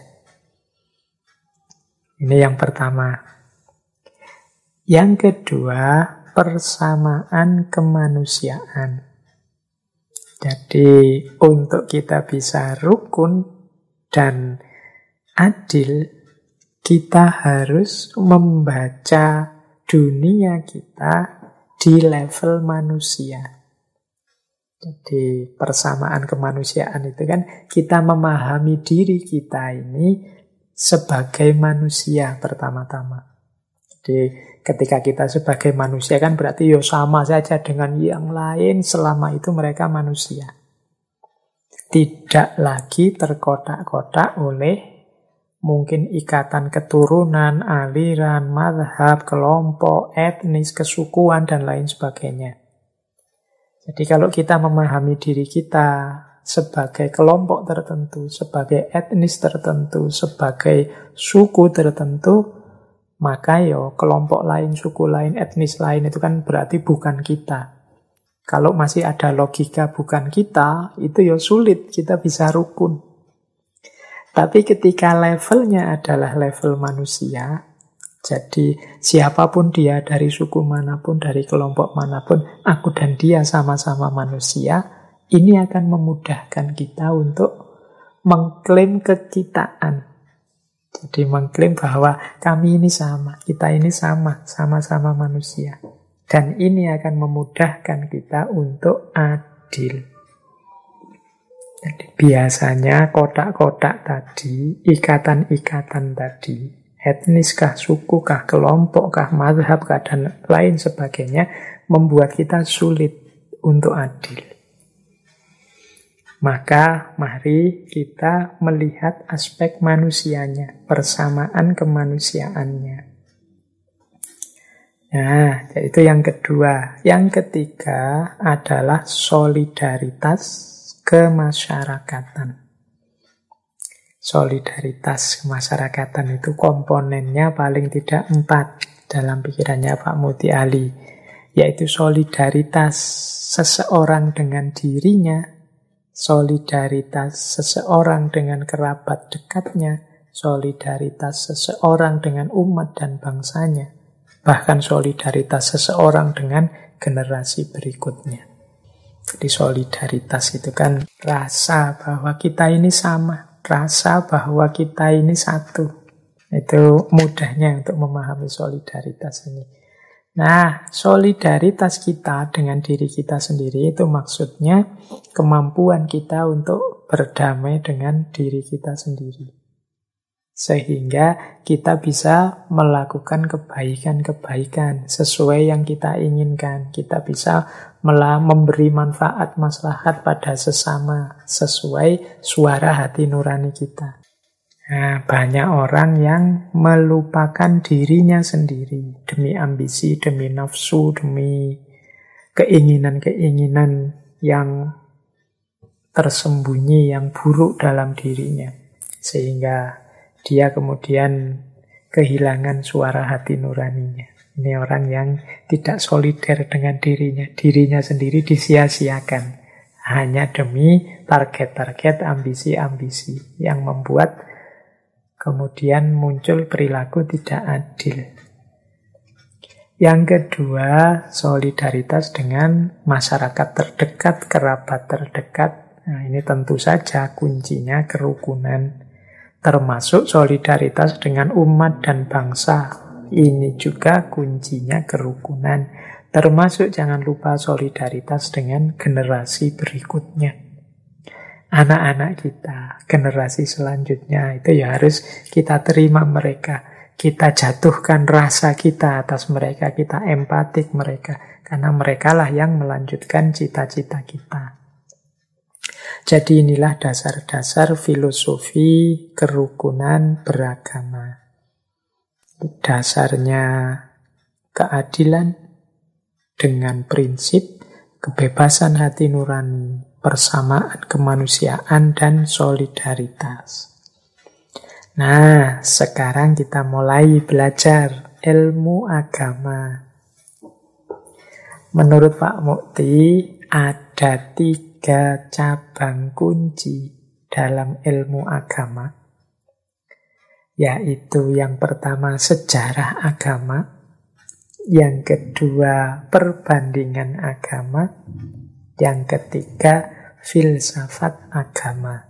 Ini yang pertama. Yang kedua, persamaan kemanusiaan. Jadi untuk kita bisa rukun dan adil, kita harus membaca dunia kita di level manusia. Jadi persamaan kemanusiaan itu kan kita memahami diri kita ini sebagai manusia pertama-tama. Jadi ketika kita sebagai manusia kan berarti ya sama saja dengan yang lain selama itu mereka manusia. Tidak lagi terkotak-kotak oleh mungkin ikatan keturunan, aliran, mazhab, kelompok, etnis, kesukuan, dan lain sebagainya. Jadi kalau kita memahami diri kita sebagai kelompok tertentu, sebagai etnis tertentu, sebagai suku tertentu, maka kelompok lain, suku lain, etnis lain itu kan berarti bukan kita. Kalau masih ada logika bukan kita, itu sulit kita bisa rukun. Tapi ketika levelnya adalah level manusia, jadi siapapun dia, dari suku manapun, dari kelompok manapun, aku dan dia sama-sama manusia, ini akan memudahkan kita untuk mengklaim kekitaan. Jadi mengklaim bahwa kami ini sama, kita ini sama, sama-sama manusia. Dan ini akan memudahkan kita untuk adil. Jadi biasanya kotak-kotak tadi, ikatan-ikatan tadi, etniskah, sukukah, kelompokkah, mazhabkah, dan lain sebagainya, membuat kita sulit untuk adil. Maka mari kita melihat aspek manusianya, persamaan kemanusiaannya. Nah, itu yang kedua. Yang ketiga adalah solidaritas kemasyarakatan. Solidaritas kemasyarakatan itu komponennya paling tidak 4 dalam pikirannya Pak Mukti Ali, yaitu solidaritas seseorang dengan dirinya, solidaritas seseorang dengan kerabat dekatnya, solidaritas seseorang dengan umat dan bangsanya, bahkan solidaritas seseorang dengan generasi berikutnya. Jadi solidaritas itu kan rasa bahwa kita ini sama, rasa bahwa kita ini satu. Itu mudahnya untuk memahami solidaritas ini. Nah, solidaritas kita dengan diri kita sendiri itu maksudnya kemampuan kita untuk berdamai dengan diri kita sendiri. Sehingga kita bisa melakukan kebaikan-kebaikan sesuai yang kita inginkan. Kita bisa memberi manfaat maslahat pada sesama sesuai suara hati nurani kita. Nah, banyak orang yang melupakan dirinya sendiri demi ambisi, demi nafsu, demi keinginan-keinginan yang tersembunyi, yang buruk dalam dirinya. Sehingga dia kemudian kehilangan suara hati nuraninya. Ini orang yang tidak solider dengan dirinya. Dirinya sendiri disia-siakan hanya demi target-target, ambisi-ambisi yang membuat kemudian muncul perilaku tidak adil. Yang kedua, solidaritas dengan masyarakat terdekat, kerabat terdekat. Nah, ini tentu saja kuncinya kerukunan, termasuk solidaritas dengan umat dan bangsa. Ini juga kuncinya kerukunan. Termasuk jangan lupa solidaritas dengan generasi berikutnya. Anak-anak kita, generasi selanjutnya, itu ya harus kita terima mereka. Kita jatuhkan rasa kita atas mereka, kita empatik mereka. Karena mereka lah yang melanjutkan cita-cita kita. Jadi inilah dasar-dasar filosofi kerukunan beragama. Dasarnya keadilan dengan prinsip kebebasan hati nurani, persamaan kemanusiaan, dan solidaritas. Nah, sekarang kita mulai belajar ilmu agama. Menurut Pak Mukti, ada 3 cabang kunci dalam ilmu agama. Yaitu yang pertama sejarah agama, yang kedua perbandingan agama, yang ketiga filsafat agama.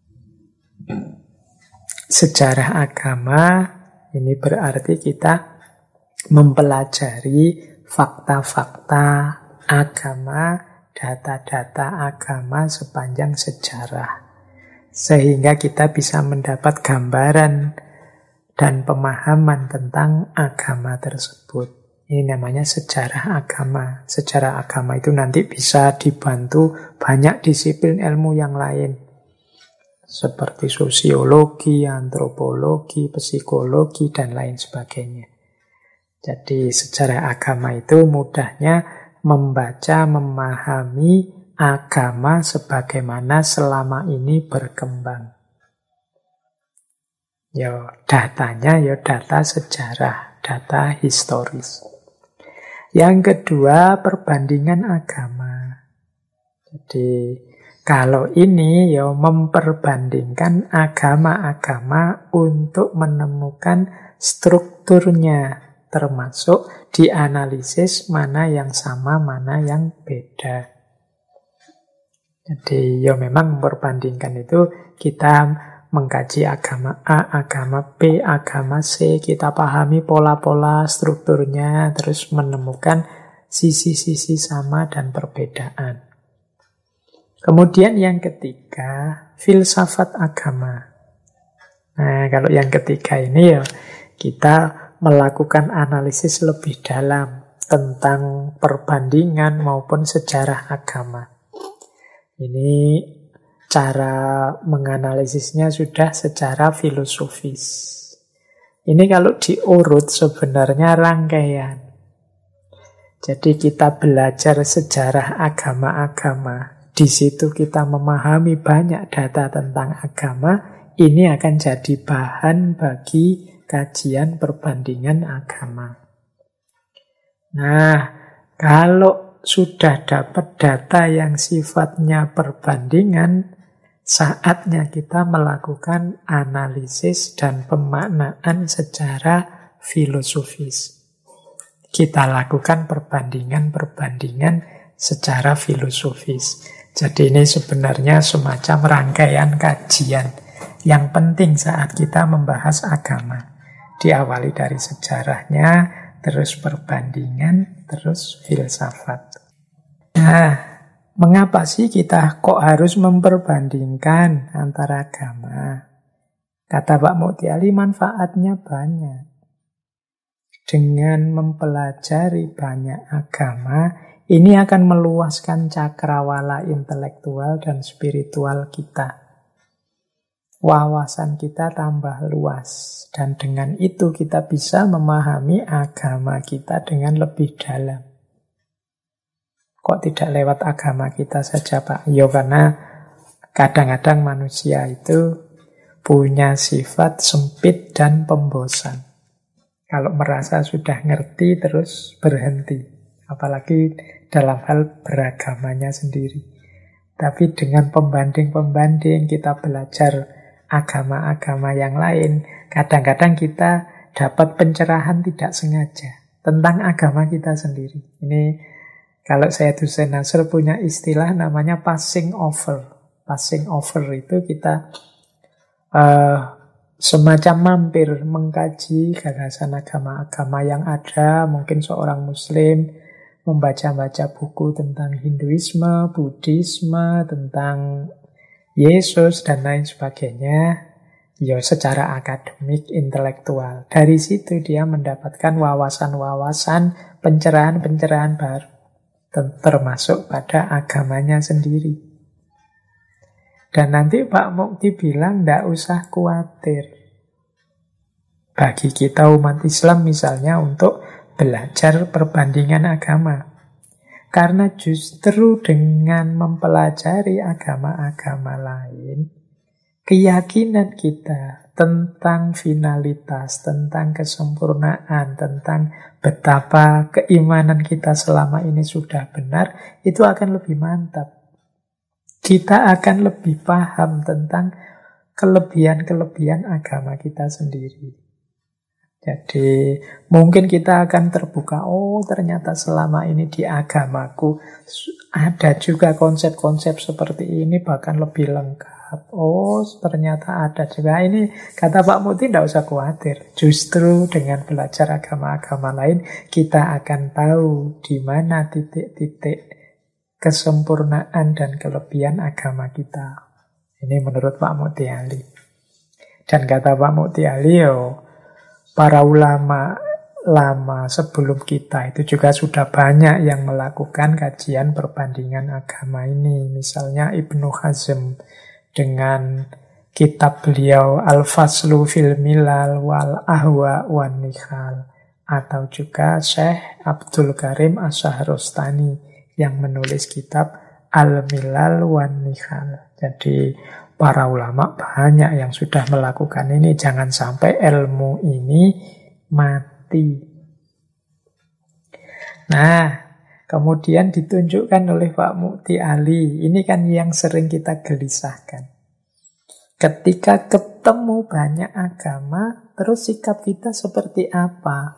Sejarah agama ini berarti kita mempelajari fakta-fakta agama, data-data agama sepanjang sejarah. Sehingga kita bisa mendapat gambaran dan pemahaman tentang agama tersebut. Ini namanya sejarah agama. Sejarah agama itu nanti bisa dibantu banyak disiplin ilmu yang lain. Seperti sosiologi, antropologi, psikologi, dan lain sebagainya. Jadi sejarah agama itu mudahnya membaca, memahami agama sebagaimana selama ini berkembang. Datanya data sejarah, data historis. Yang kedua, perbandingan agama. Jadi kalau ini memperbandingkan agama-agama untuk menemukan strukturnya, termasuk dianalisis mana yang sama, mana yang beda. Jadi memang memperbandingkan itu kita mengkaji agama A, agama B, agama C, kita pahami pola-pola strukturnya, terus menemukan sisi-sisi sama dan perbedaan. Kemudian yang ketiga, filsafat agama. Nah, kalau yang ketiga ini kita melakukan analisis lebih dalam tentang perbandingan maupun sejarah agama. Ini cara menganalisisnya sudah secara filosofis. Ini kalau diurut sebenarnya rangkaian. Jadi kita belajar sejarah agama-agama. Di situ kita memahami banyak data tentang agama. Ini akan jadi bahan bagi kajian perbandingan agama. Nah, kalau sudah dapat data yang sifatnya perbandingan, saatnya kita melakukan analisis dan pemaknaan secara filosofis. Kita lakukan perbandingan-perbandingan secara filosofis. Jadi ini sebenarnya semacam rangkaian kajian yang penting saat kita membahas agama. Diawali dari sejarahnya, terus perbandingan, terus filsafat. Nah, mengapa sih kita kok harus memperbandingkan antara agama? Kata Pak Mukti Ali, manfaatnya banyak. Dengan mempelajari banyak agama, ini akan meluaskan cakrawala intelektual dan spiritual kita. Wawasan kita tambah luas. Dan dengan itu kita bisa memahami agama kita dengan lebih dalam. Kok tidak lewat agama kita saja, Pak? Karena kadang-kadang manusia itu punya sifat sempit dan pembosan. Kalau merasa sudah ngerti terus berhenti. Apalagi dalam hal beragamanya sendiri. Tapi dengan pembanding-pembanding kita belajar agama-agama yang lain, kadang-kadang kita dapat pencerahan tidak sengaja tentang agama kita sendiri. Ini kalau saya dosen Nasr punya istilah namanya passing over. Passing over itu kita semacam mampir mengkaji gagasan agama-agama yang ada. Mungkin seorang muslim membaca-baca buku tentang Hinduisme, Buddhisme, tentang Yesus, dan lain sebagainya. Ya, secara akademik, intelektual. Dari situ dia mendapatkan wawasan-wawasan, pencerahan-pencerahan baru, termasuk pada agamanya sendiri. Dan nanti Pak Mukti bilang, tidak usah khawatir. Bagi kita umat Islam misalnya untuk belajar perbandingan agama. Karena justru dengan mempelajari agama-agama lain, keyakinan kita tentang finalitas, tentang kesempurnaan, tentang betapa keimanan kita selama ini sudah benar, itu akan lebih mantap. Kita akan lebih paham tentang kelebihan-kelebihan agama kita sendiri. Jadi mungkin kita akan terbuka, oh ternyata selama ini di agamaku ada juga konsep-konsep seperti ini, bahkan lebih lengkap. Oh ternyata ada juga ini, kata Pak Mukti, tidak usah khawatir. Justru dengan belajar agama-agama lain, kita akan tahu di mana titik-titik kesempurnaan dan kelebihan agama kita. Ini menurut Pak Mukti Ali. Dan kata Pak Mukti Ali, para ulama lama sebelum kita itu juga sudah banyak yang melakukan kajian perbandingan agama ini. Misalnya Ibnu Hazm dengan kitab beliau Al-Faslu fil Milal wal Ahwa wan Nihal, atau juga Syekh Abdul Karim As-Shahrustani yang menulis kitab Al-Milal wan Nihal. Jadi para ulama banyak yang sudah melakukan ini. Jangan sampai ilmu ini mati. Nah, kemudian ditunjukkan oleh Pak Mukti Ali. Ini kan yang sering kita gelisahkan. Ketika ketemu banyak agama, terus sikap kita seperti apa?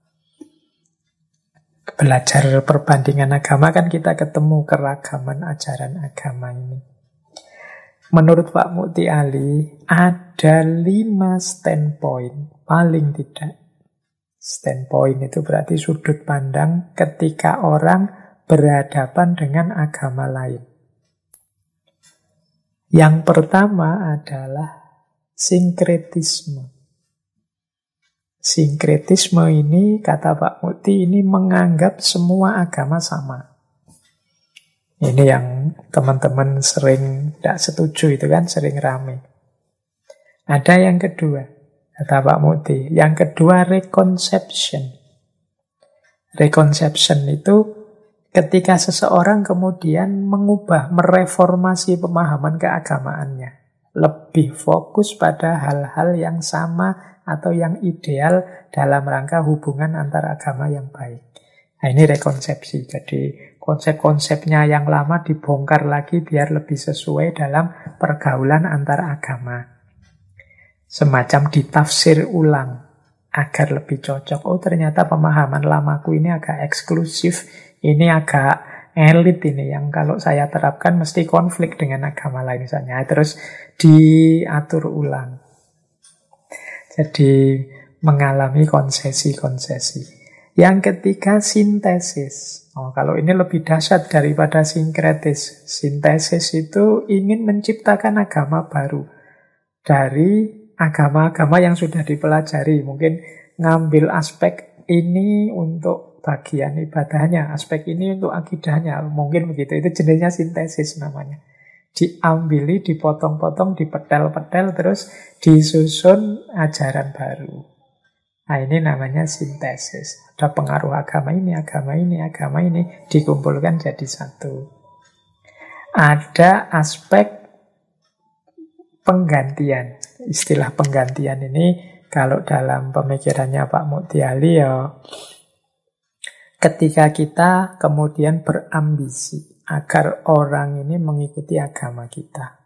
Belajar perbandingan agama kan kita ketemu keragaman ajaran agama ini. Menurut Pak Mukti Ali, ada 5 standpoint, paling tidak. Standpoint itu berarti sudut pandang ketika orang berhadapan dengan agama lain. Yang pertama adalah sinkretisme. Sinkretisme ini, kata Pak Mukti, ini menganggap semua agama sama. Ini yang teman-teman sering tidak setuju itu kan, sering rame. Ada yang kedua, kata Pak Mukti. Yang kedua reconception. Reconception itu ketika seseorang kemudian mengubah, mereformasi pemahaman keagamaannya. Lebih fokus pada hal-hal yang sama atau yang ideal dalam rangka hubungan antar agama yang baik. Nah, ini rekonsepsi. Jadi konsep-konsepnya yang lama dibongkar lagi biar lebih sesuai dalam pergaulan antar agama. Semacam ditafsir ulang agar lebih cocok. Oh ternyata pemahaman lamaku ini agak eksklusif, ini agak elit ini, yang kalau saya terapkan mesti konflik dengan agama lain misalnya. Terus diatur ulang. Jadi mengalami konsesi-konsesi. Yang ketiga sintesis. Kalau ini lebih dahsyat daripada sinkretis. Sintesis itu ingin menciptakan agama baru dari agama-agama yang sudah dipelajari. Mungkin ngambil aspek ini untuk bagian ibadahnya, aspek ini untuk akidahnya, mungkin begitu. Itu jenisnya sintesis namanya. Diambili, dipotong-potong, dipetel-petel, terus disusun ajaran baru. Nah ini namanya sintesis. Ada pengaruh agama ini, agama ini, agama ini, dikumpulkan jadi satu. Ada aspek penggantian. Istilah penggantian ini kalau dalam pemikirannya Pak Mukti Ali, ketika kita kemudian berambisi agar orang ini mengikuti agama kita.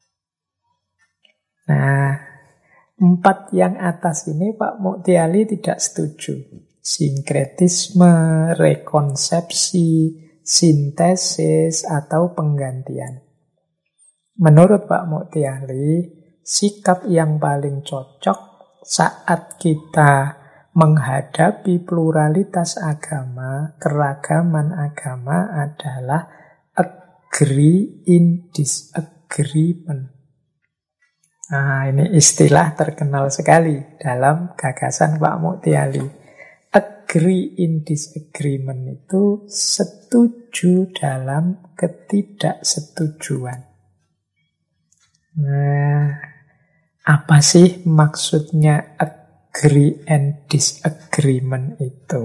Nah, 4 yang atas ini Pak Muktiali tidak setuju. Sinkretisme, rekonsepsi, sintesis, atau penggantian. Menurut Pak Muktiali, sikap yang paling cocok saat kita menghadapi pluralitas agama, keragaman agama adalah agree in disagreement. Nah, ini istilah terkenal sekali dalam gagasan Pak Muktiali. Agree in disagreement itu setuju dalam ketidaksetujuan. Nah, apa sih maksudnya agree and disagreement itu?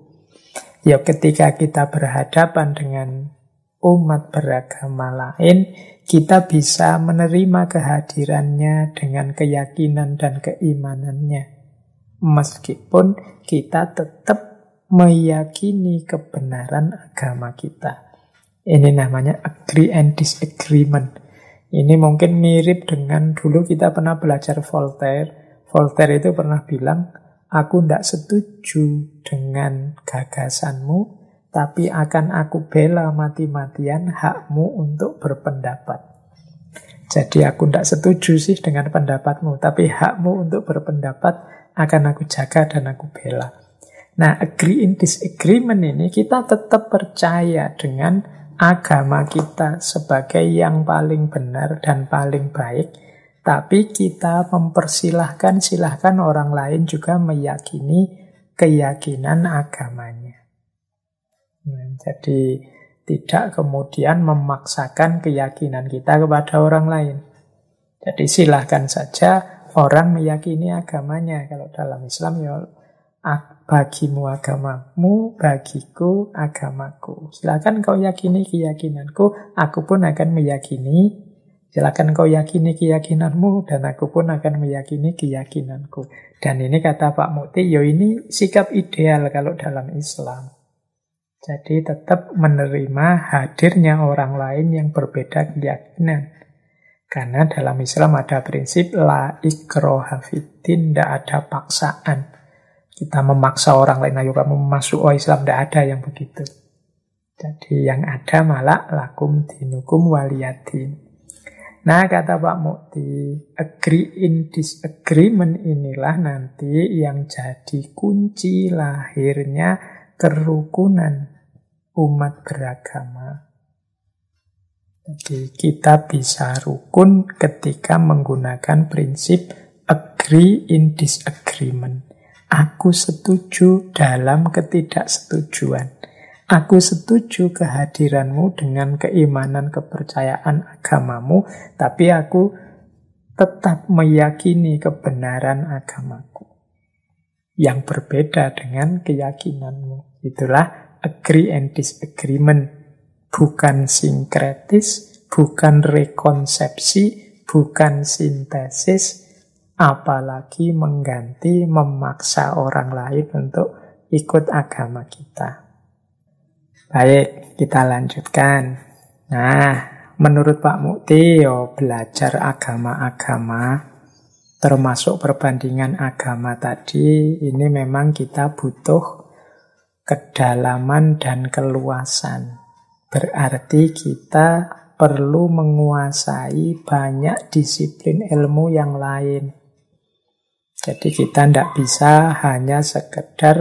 Ya, ketika kita berhadapan dengan umat beragama lain, kita bisa menerima kehadirannya dengan keyakinan dan keimanannya. Meskipun kita tetap meyakini kebenaran agama kita. Ini namanya agree and disagreement. Ini mungkin mirip dengan dulu kita pernah belajar Voltaire. Voltaire itu pernah bilang, aku tidak setuju dengan gagasanmu, tapi akan aku bela mati-matian hakmu untuk berpendapat. Jadi aku tidak setuju sih dengan pendapatmu, tapi hakmu untuk berpendapat akan aku jaga dan aku bela. Nah, agree in disagreement ini kita tetap percaya dengan agama kita sebagai yang paling benar dan paling baik, tapi kita silahkan orang lain juga meyakini keyakinan agamanya. Nah, jadi tidak kemudian memaksakan keyakinan kita kepada orang lain. Jadi silahkan saja orang meyakini agamanya. Kalau dalam Islam ya bagimu agamamu, bagiku agamaku. Silakan kau yakini keyakinanku, aku pun akan meyakini. Silakan kau yakini keyakinanmu, dan aku pun akan meyakini keyakinanku. Dan ini kata Pak Mukti, ya ini sikap ideal kalau dalam Islam. Jadi tetap menerima hadirnya orang lain yang berbeda keyakinan. Karena dalam Islam ada prinsip la ikroha fiddin, tidak ada paksaan. Kita memaksa orang lain, ayo kamu masuk Islam, tidak ada yang begitu. Jadi yang ada malah lakum dinukum waliyadin. Nah, kata Pak Mukti, agree in disagreement inilah nanti yang jadi kunci lahirnya kerukunan umat beragama. Jadi kita bisa rukun ketika menggunakan prinsip agree in disagreement. Aku setuju dalam ketidaksetujuan. Aku setuju kehadiranmu dengan keimanan kepercayaan agamamu, tapi aku tetap meyakini kebenaran agamaku yang berbeda dengan keyakinanmu. Itulah agree and disagreement. Bukan sinkretis, bukan rekonsepsi, bukan sintesis, apalagi mengganti, memaksa orang lain untuk ikut agama kita. Baik, kita lanjutkan. Nah, menurut Pak Mukti, belajar agama-agama, termasuk perbandingan agama tadi, ini memang kita butuh kedalaman dan keluasan. Berarti kita perlu menguasai banyak disiplin ilmu yang lain. Jadi kita tidak bisa hanya sekedar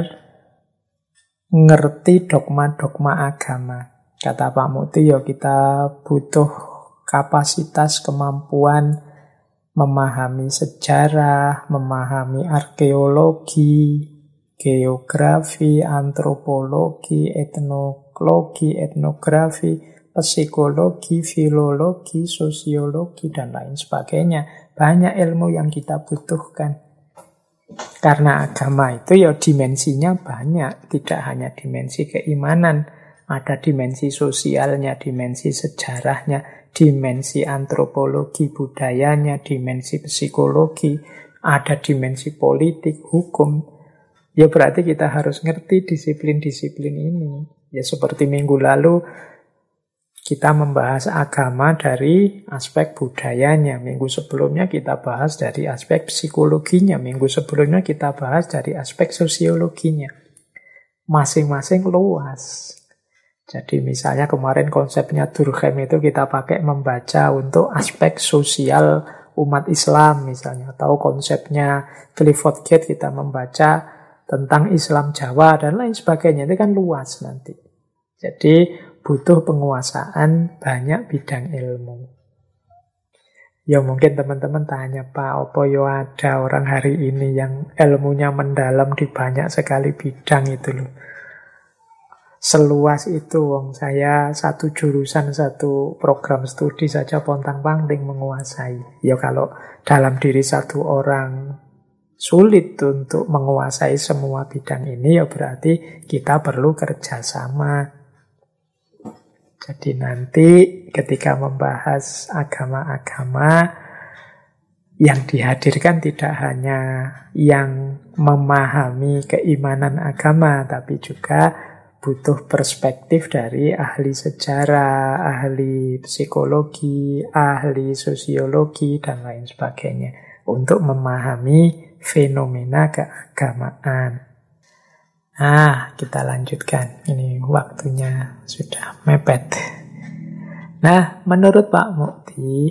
ngerti dogma-dogma agama. Kata Pak Mukti, kita butuh kapasitas, kemampuan memahami sejarah, memahami arkeologi, geografi, antropologi, etnografi, psikologi, filologi, sosiologi, dan lain sebagainya. Banyak ilmu yang kita butuhkan. Karena agama itu dimensinya banyak. Tidak hanya dimensi keimanan. Ada dimensi sosialnya, dimensi sejarahnya, dimensi antropologi budayanya, dimensi psikologi, ada dimensi politik, hukum. Ya berarti kita harus ngerti disiplin-disiplin ini. Ya seperti minggu lalu Kita membahas agama dari aspek budayanya. Minggu sebelumnya kita bahas dari aspek psikologinya. Minggu sebelumnya kita bahas dari aspek sosiologinya. Masing-masing luas. Jadi misalnya kemarin konsepnya Durkheim itu kita pakai membaca untuk aspek sosial umat Islam misalnya. Atau konsepnya Clifford Gate kita membaca tentang Islam Jawa dan lain sebagainya. Itu kan luas nanti. Jadi butuh penguasaan banyak bidang ilmu. Ya mungkin teman-teman tanya, Pak, apa ya ada orang hari ini yang ilmunya mendalam di banyak sekali bidang itu loh. Seluas itu, wong saya satu jurusan, satu program studi saja pontang-panting menguasai. Ya kalau dalam diri satu orang sulit untuk menguasai semua bidang ini, ya berarti kita perlu kerjasama. Jadi nanti ketika membahas agama-agama, yang dihadirkan tidak hanya yang memahami keimanan agama, tapi juga butuh perspektif dari ahli sejarah, ahli psikologi, ahli sosiologi, dan lain sebagainya untuk memahami fenomena keagamaan. Kita lanjutkan. Ini waktunya sudah mepet. Nah, menurut Pak Mukti,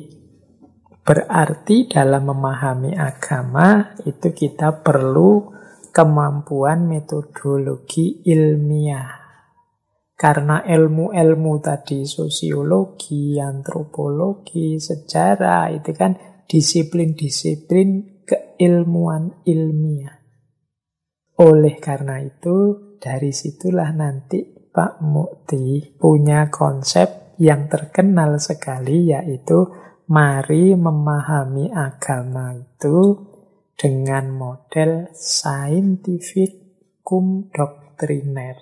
berarti dalam memahami agama itu kita perlu kemampuan metodologi ilmiah. Karena ilmu-ilmu tadi, sosiologi, antropologi, sejarah, itu kan disiplin-disiplin keilmuan ilmiah. Oleh karena itu, dari situlah nanti Pak Mukti punya konsep yang terkenal sekali, yaitu mari memahami agama itu dengan model scientific cum doctrinaire.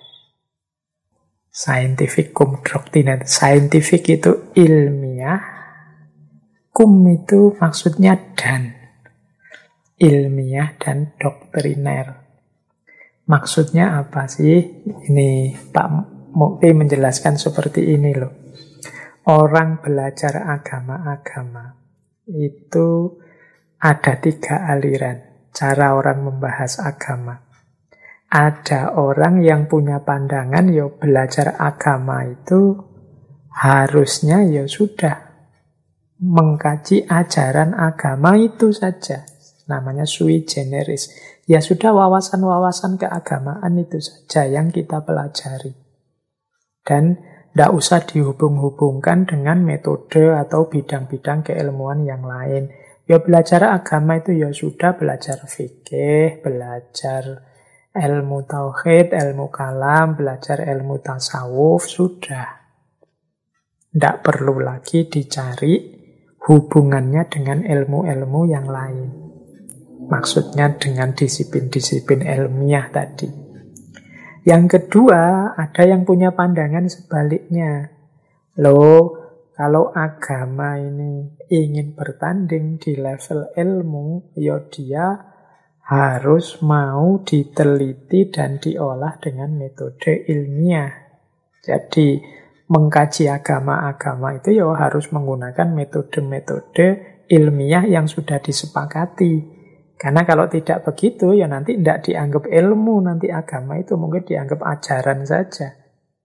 Scientific cum doctrinaire. Scientific itu ilmiah, cum itu maksudnya dan. Ilmiah dan doktriner. Maksudnya apa sih? Ini Pak Mukti menjelaskan seperti ini loh. Orang belajar agama-agama itu ada 3 aliran cara orang membahas agama. Ada orang yang punya pandangan, ya belajar agama itu harusnya ya sudah mengkaji ajaran agama itu saja. Namanya sui generis. Ya sudah, wawasan-wawasan keagamaan itu saja yang kita pelajari. Dan tidak usah dihubung-hubungkan dengan metode atau bidang-bidang keilmuan yang lain. Ya belajar agama itu ya sudah belajar fikih, belajar ilmu tauhid, ilmu kalam, belajar ilmu tasawuf, sudah. Tidak perlu lagi dicari hubungannya dengan ilmu-ilmu yang lain. Maksudnya dengan disiplin-disiplin ilmiah tadi. Yang kedua, ada yang punya pandangan sebaliknya. Loh, kalau agama ini ingin bertanding di level ilmu, ya dia harus mau diteliti dan diolah dengan metode ilmiah. Jadi, mengkaji agama-agama itu ya harus menggunakan metode-metode ilmiah yang sudah disepakati. Karena kalau tidak begitu, ya nanti tidak dianggap ilmu, nanti agama itu mungkin dianggap ajaran saja.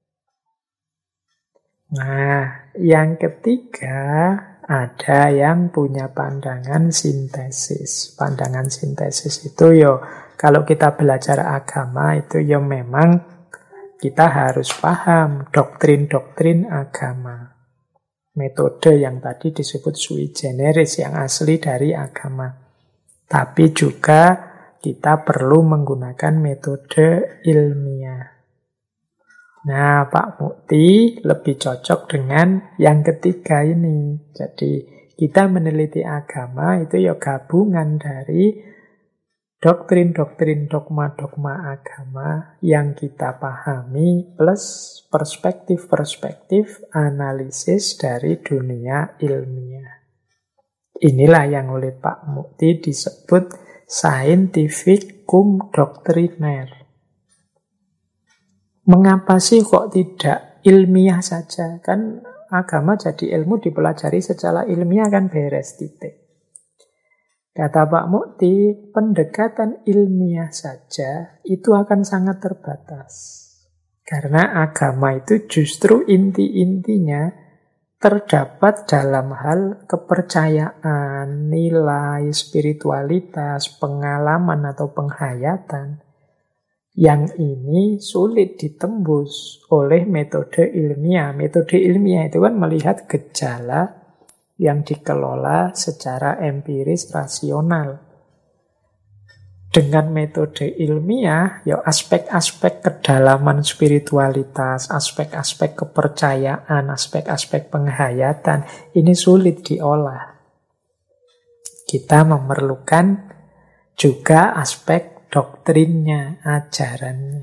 Nah, yang ketiga, ada yang punya pandangan sintesis. Pandangan sintesis itu ya, kalau kita belajar agama itu ya memang kita harus paham doktrin-doktrin agama. Metode yang tadi disebut sui generis, yang asli dari agama. Tapi juga kita perlu menggunakan metode ilmiah. Nah, Pak Mukti lebih cocok dengan yang ketiga ini. Jadi, kita meneliti agama itu ya gabungan dari doktrin-doktrin, dogma-dogma agama yang kita pahami plus perspektif-perspektif analisis dari dunia ilmiah. Inilah yang oleh Pak Mukti disebut scientific cum doctrinaire. Mengapa sih kok tidak ilmiah saja? Kan agama jadi ilmu dipelajari secara ilmiah kan beres, titik. Kata Pak Mukti, pendekatan ilmiah saja itu akan sangat terbatas. Karena agama itu justru inti-intinya terdapat dalam hal kepercayaan, nilai, spiritualitas, pengalaman atau penghayatan. Yang ini sulit ditembus oleh metode ilmiah. Metode ilmiah itu kan melihat gejala yang dikelola secara empiris rasional. Dengan metode ilmiah, ya aspek-aspek kedalaman spiritualitas, aspek-aspek kepercayaan, aspek-aspek penghayatan, ini sulit diolah. Kita memerlukan juga aspek doktrinnya, ajarannya.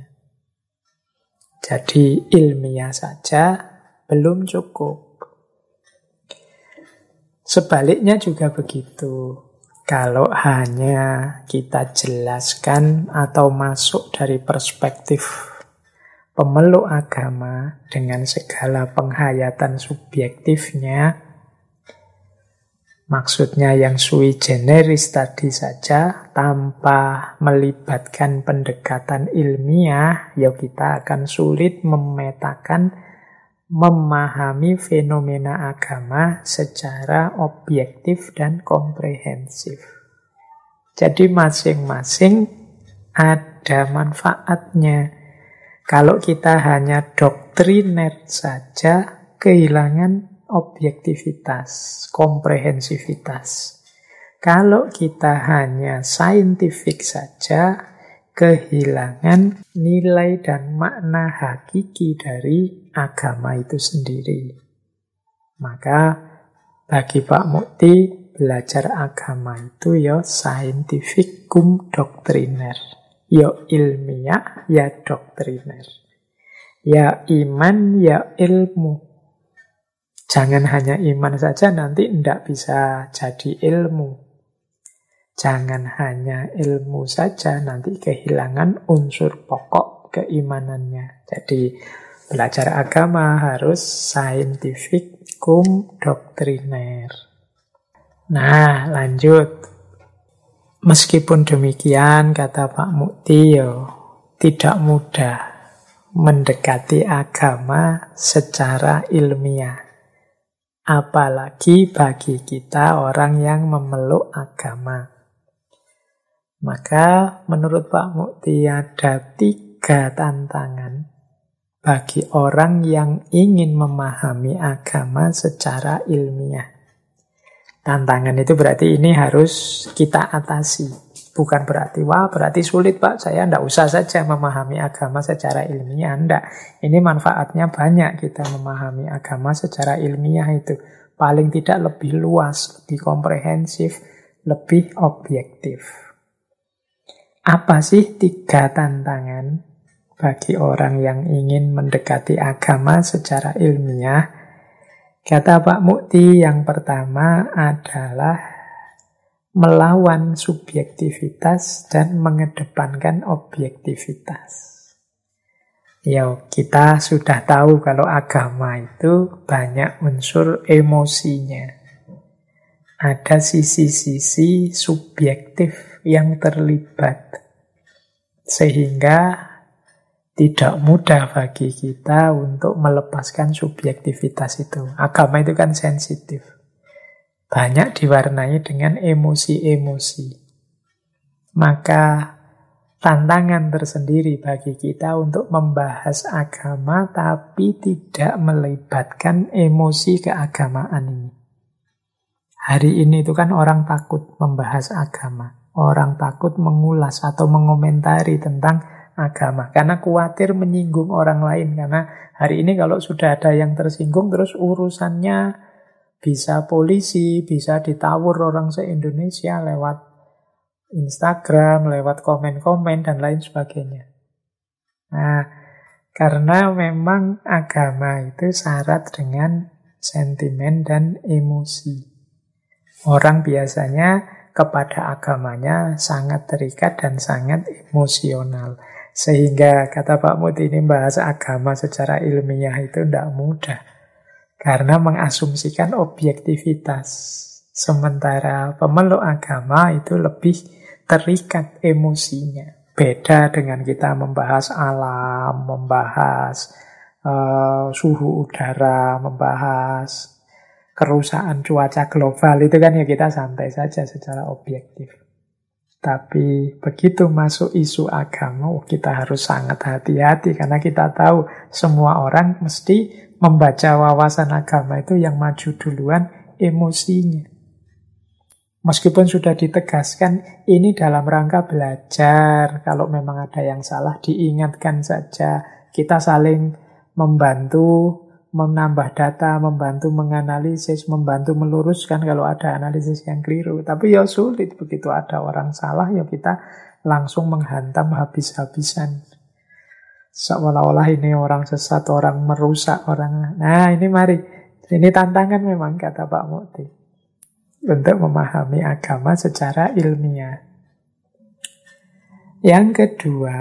Jadi ilmiah saja belum cukup. Sebaliknya juga begitu. Kalau hanya kita jelaskan atau masuk dari perspektif pemeluk agama dengan segala penghayatan subjektifnya, maksudnya yang sui generis tadi saja, tanpa melibatkan pendekatan ilmiah, ya kita akan sulit memetakan, memahami fenomena agama secara objektif dan komprehensif. Jadi masing-masing ada manfaatnya. Kalau kita hanya doktriner saja, kehilangan objektivitas, komprehensivitas. Kalau kita hanya saintifik saja, kehilangan nilai dan makna hakiki dari agama itu sendiri. Maka bagi Pak Mukti, belajar agama itu ya scientific cum doctriner. Ya ilmiah, ya doktriner. Ya iman, ya ilmu. Jangan hanya iman saja, nanti tidak bisa jadi ilmu. Jangan hanya ilmu saja, nanti kehilangan unsur pokok keimanannya. Jadi belajar agama harus scientific cum doctriner. Nah, lanjut. Meskipun demikian, kata Pak Mukti, tidak mudah mendekati agama secara ilmiah. Apalagi bagi kita orang yang memeluk agama. Maka menurut Pak Mukti ada 3 tantangan bagi orang yang ingin memahami agama secara ilmiah. Tantangan itu berarti ini harus kita atasi. Bukan berarti, wah berarti sulit Pak, saya tidak usah saja memahami agama secara ilmiah. Tidak, ini manfaatnya banyak kita memahami agama secara ilmiah itu. Paling tidak lebih luas, lebih komprehensif, lebih objektif. Apa sih 3 tantangan bagi orang yang ingin mendekati agama secara ilmiah? Kata Pak Mukti, yang pertama adalah melawan subjektivitas dan mengedepankan objektivitas. Ya, kita sudah tahu kalau agama itu banyak unsur emosinya. Ada sisi-sisi subjektif yang terlibat. Sehingga tidak mudah bagi kita untuk melepaskan subjektivitas itu. Agama itu kan sensitif. Banyak diwarnai dengan emosi-emosi. Maka tantangan tersendiri bagi kita untuk membahas agama tapi tidak melibatkan emosi keagamaan ini. Hari ini itu kan orang takut membahas agama. Orang takut mengulas atau mengomentari tentang agama. Karena khawatir menyinggung orang lain. Karena hari ini kalau sudah ada yang tersinggung, terus urusannya bisa polisi, bisa ditawur orang se-Indonesia lewat Instagram, lewat komen-komen, dan lain sebagainya. Nah, karena memang agama itu syarat dengan sentimen dan emosi. Orang biasanya kepada agamanya sangat terikat dan sangat emosional. Sehingga kata Pak Mukti ini bahasa agama secara ilmiah itu tidak mudah. Karena mengasumsikan objektivitas. Sementara pemeluk agama itu lebih terikat emosinya. Beda dengan kita membahas alam, membahas suhu udara, membahas kerusakan cuaca global. Itu kan ya kita santai saja secara objektif. Tapi begitu masuk isu agama, kita harus sangat hati-hati. Karena kita tahu semua orang mesti membaca wawasan agama itu yang maju duluan emosinya. Meskipun sudah ditegaskan ini dalam rangka belajar, kalau memang ada yang salah diingatkan saja. Kita saling membantu menambah data, membantu menganalisis, membantu meluruskan kalau ada analisis yang keliru. Tapi ya sulit, begitu ada orang salah ya kita langsung menghantam habis-habisan. Seolah-olah ini orang sesat, orang merusak, orang... Nah ini mari, ini tantangan memang kata Pak Mukti untuk memahami agama secara ilmiah. Yang kedua,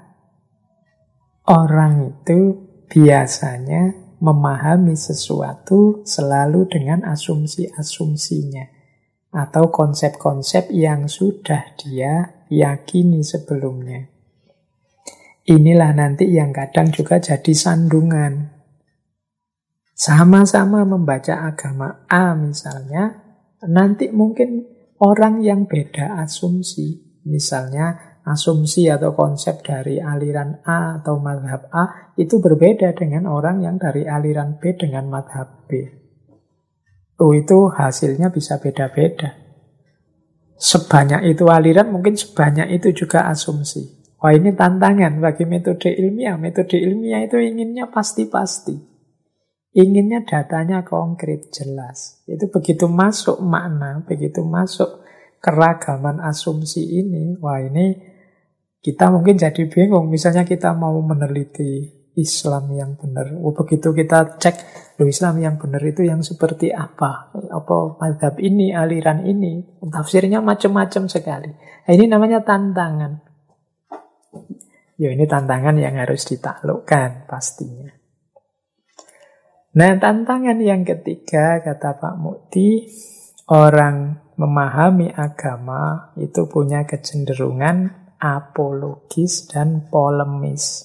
orang itu biasanya memahami sesuatu selalu dengan asumsi-asumsinya atau konsep-konsep yang sudah dia yakini sebelumnya. Inilah nanti yang kadang juga jadi sandungan. Sama-sama membaca agama A misalnya, nanti mungkin orang yang beda asumsi, misalnya asumsi atau konsep dari aliran A atau mazhab A itu berbeda dengan orang yang dari aliran B dengan mazhab B. Itu hasilnya bisa beda-beda. Sebanyak itu aliran, mungkin sebanyak itu juga asumsi. Wah ini tantangan bagi metode ilmiah. Metode ilmiah itu inginnya pasti-pasti. Inginnya datanya konkret, jelas. Itu begitu masuk makna, begitu masuk keragaman asumsi ini, wah ini kita mungkin jadi bingung. Misalnya kita mau meneliti Islam yang benar. Begitu kita cek, Islam yang benar itu yang seperti apa? Apa mazhab ini, aliran ini? Tafsirnya macam-macam sekali. Nah, ini namanya tantangan. Ya ini tantangan yang harus ditaklukkan pastinya. Nah tantangan yang ketiga kata Pak Mukti, orang memahami agama itu punya kecenderungan apologis dan polemis.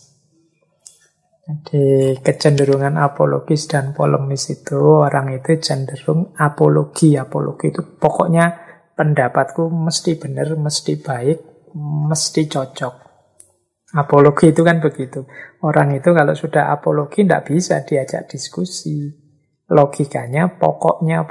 Jadi kecenderungan apologis dan polemis itu orang itu cenderung apologi. Apologi itu pokoknya pendapatku mesti benar, mesti baik, mesti cocok. Apologi itu kan begitu. Orang itu kalau sudah apologi tidak bisa diajak diskusi. Logikanya pokoknya.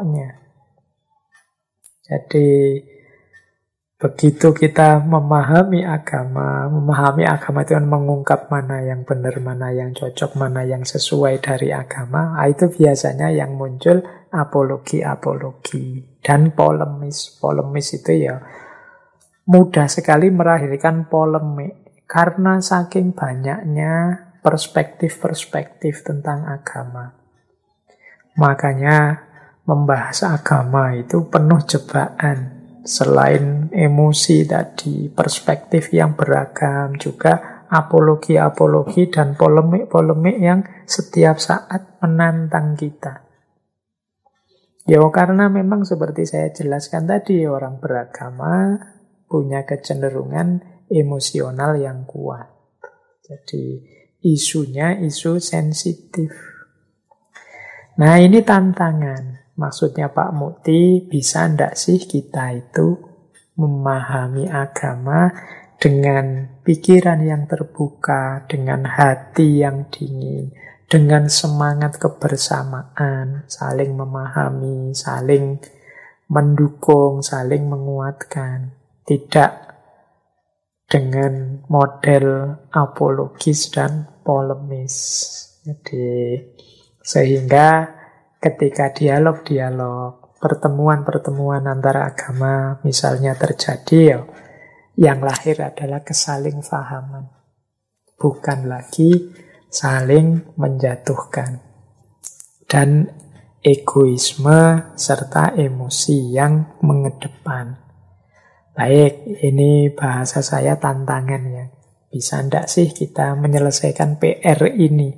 Jadi begitu kita memahami agama itu kan mengungkap mana yang benar, mana yang cocok, mana yang sesuai dari agama. Itu biasanya yang muncul apologi dan polemis. Polemis itu ya mudah sekali melahirkan polemik karena saking banyaknya perspektif-perspektif tentang agama. Makanya membahas agama itu penuh jebakan. Selain emosi tadi, perspektif yang beragam, juga apologi dan polemik yang setiap saat menantang kita. Ya karena memang seperti saya jelaskan tadi, orang beragama punya kecenderungan emosional yang kuat. Jadi isunya isu sensitif. Nah ini tantangan. Maksudnya Pak Mukti, bisa ndak sih kita itu memahami agama dengan pikiran yang terbuka, dengan hati yang dingin, dengan semangat kebersamaan, saling memahami, saling mendukung, saling menguatkan. Tidak dengan model apologis dan polemis. Jadi sehingga ketika dialog, pertemuan antara agama misalnya terjadi, yang lahir adalah kesaling fahaman. Bukan lagi saling menjatuhkan. Dan egoisme serta emosi yang mengedepan. Baik, ini bahasa saya tantangannya. Bisa ndak sih kita menyelesaikan PR ini?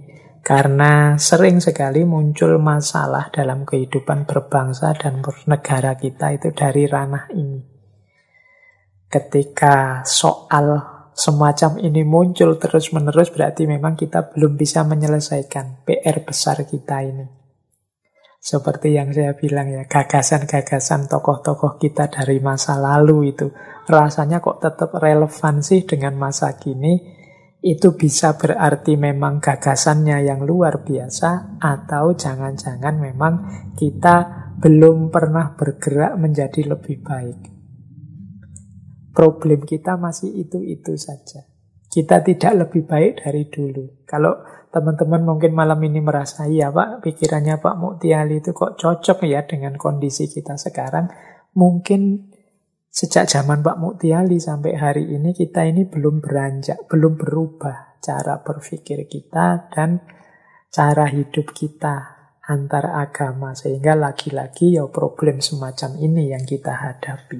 Karena sering sekali muncul masalah dalam kehidupan berbangsa dan bernegara kita itu dari ranah ini. Ketika soal semacam ini muncul terus-menerus, berarti memang kita belum bisa menyelesaikan PR besar kita ini. Seperti yang saya bilang ya, gagasan-gagasan tokoh-tokoh kita dari masa lalu itu rasanya kok tetap relevan sih dengan masa kini. Itu bisa berarti memang gagasannya yang luar biasa, atau jangan-jangan memang kita belum pernah bergerak menjadi lebih baik. Problem kita masih itu-itu saja. Kita tidak lebih baik dari dulu. Kalau teman-teman mungkin malam ini merasa, iya Pak, pikirannya Pak Mukti Ali itu kok cocok ya dengan kondisi kita sekarang. Mungkin sejak zaman Pak Mukti Ali sampai hari ini kita ini belum beranjak, belum berubah cara berpikir kita dan cara hidup kita antar agama. Sehingga lagi-lagi ya problem semacam ini yang kita hadapi.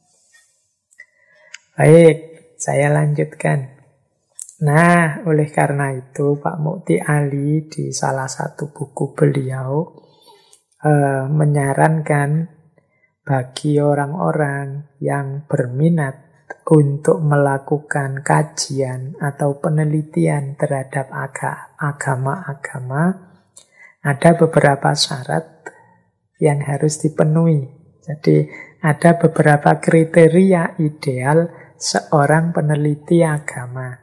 Baik, saya lanjutkan. Nah, oleh karena itu Pak Mukti Ali di salah satu buku beliau menyarankan bagi orang-orang yang berminat untuk melakukan kajian atau penelitian terhadap agama-agama, ada beberapa syarat yang harus dipenuhi. Jadi ada beberapa kriteria ideal seorang peneliti agama.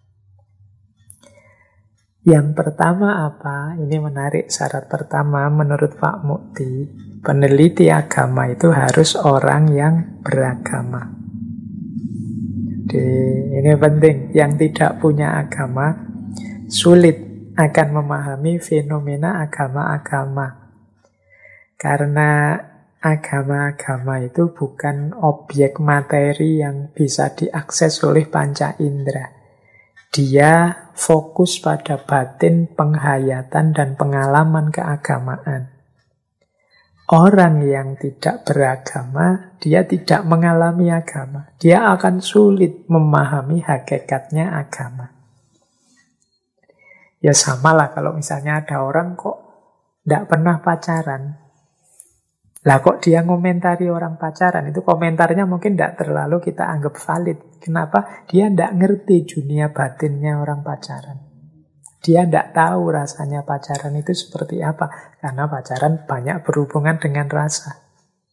Yang pertama apa? Ini menarik, syarat pertama menurut Pak Mukti, peneliti agama itu harus orang yang beragama. Jadi ini penting, yang tidak punya agama sulit akan memahami fenomena agama-agama. Karena agama-agama itu bukan objek materi yang bisa diakses oleh panca indera. Dia fokus pada batin, penghayatan, dan pengalaman keagamaan. Orang yang tidak beragama, dia tidak mengalami agama. Dia akan sulit memahami hakikatnya agama. Ya samalah kalau misalnya ada orang kok tidak pernah pacaran. Lah kok dia ngomentari orang pacaran, itu komentarnya mungkin tidak terlalu kita anggap valid. Kenapa? Dia tidak ngerti dunia batinnya orang pacaran. Dia tidak tahu rasanya pacaran itu seperti apa. Karena pacaran banyak berhubungan dengan rasa.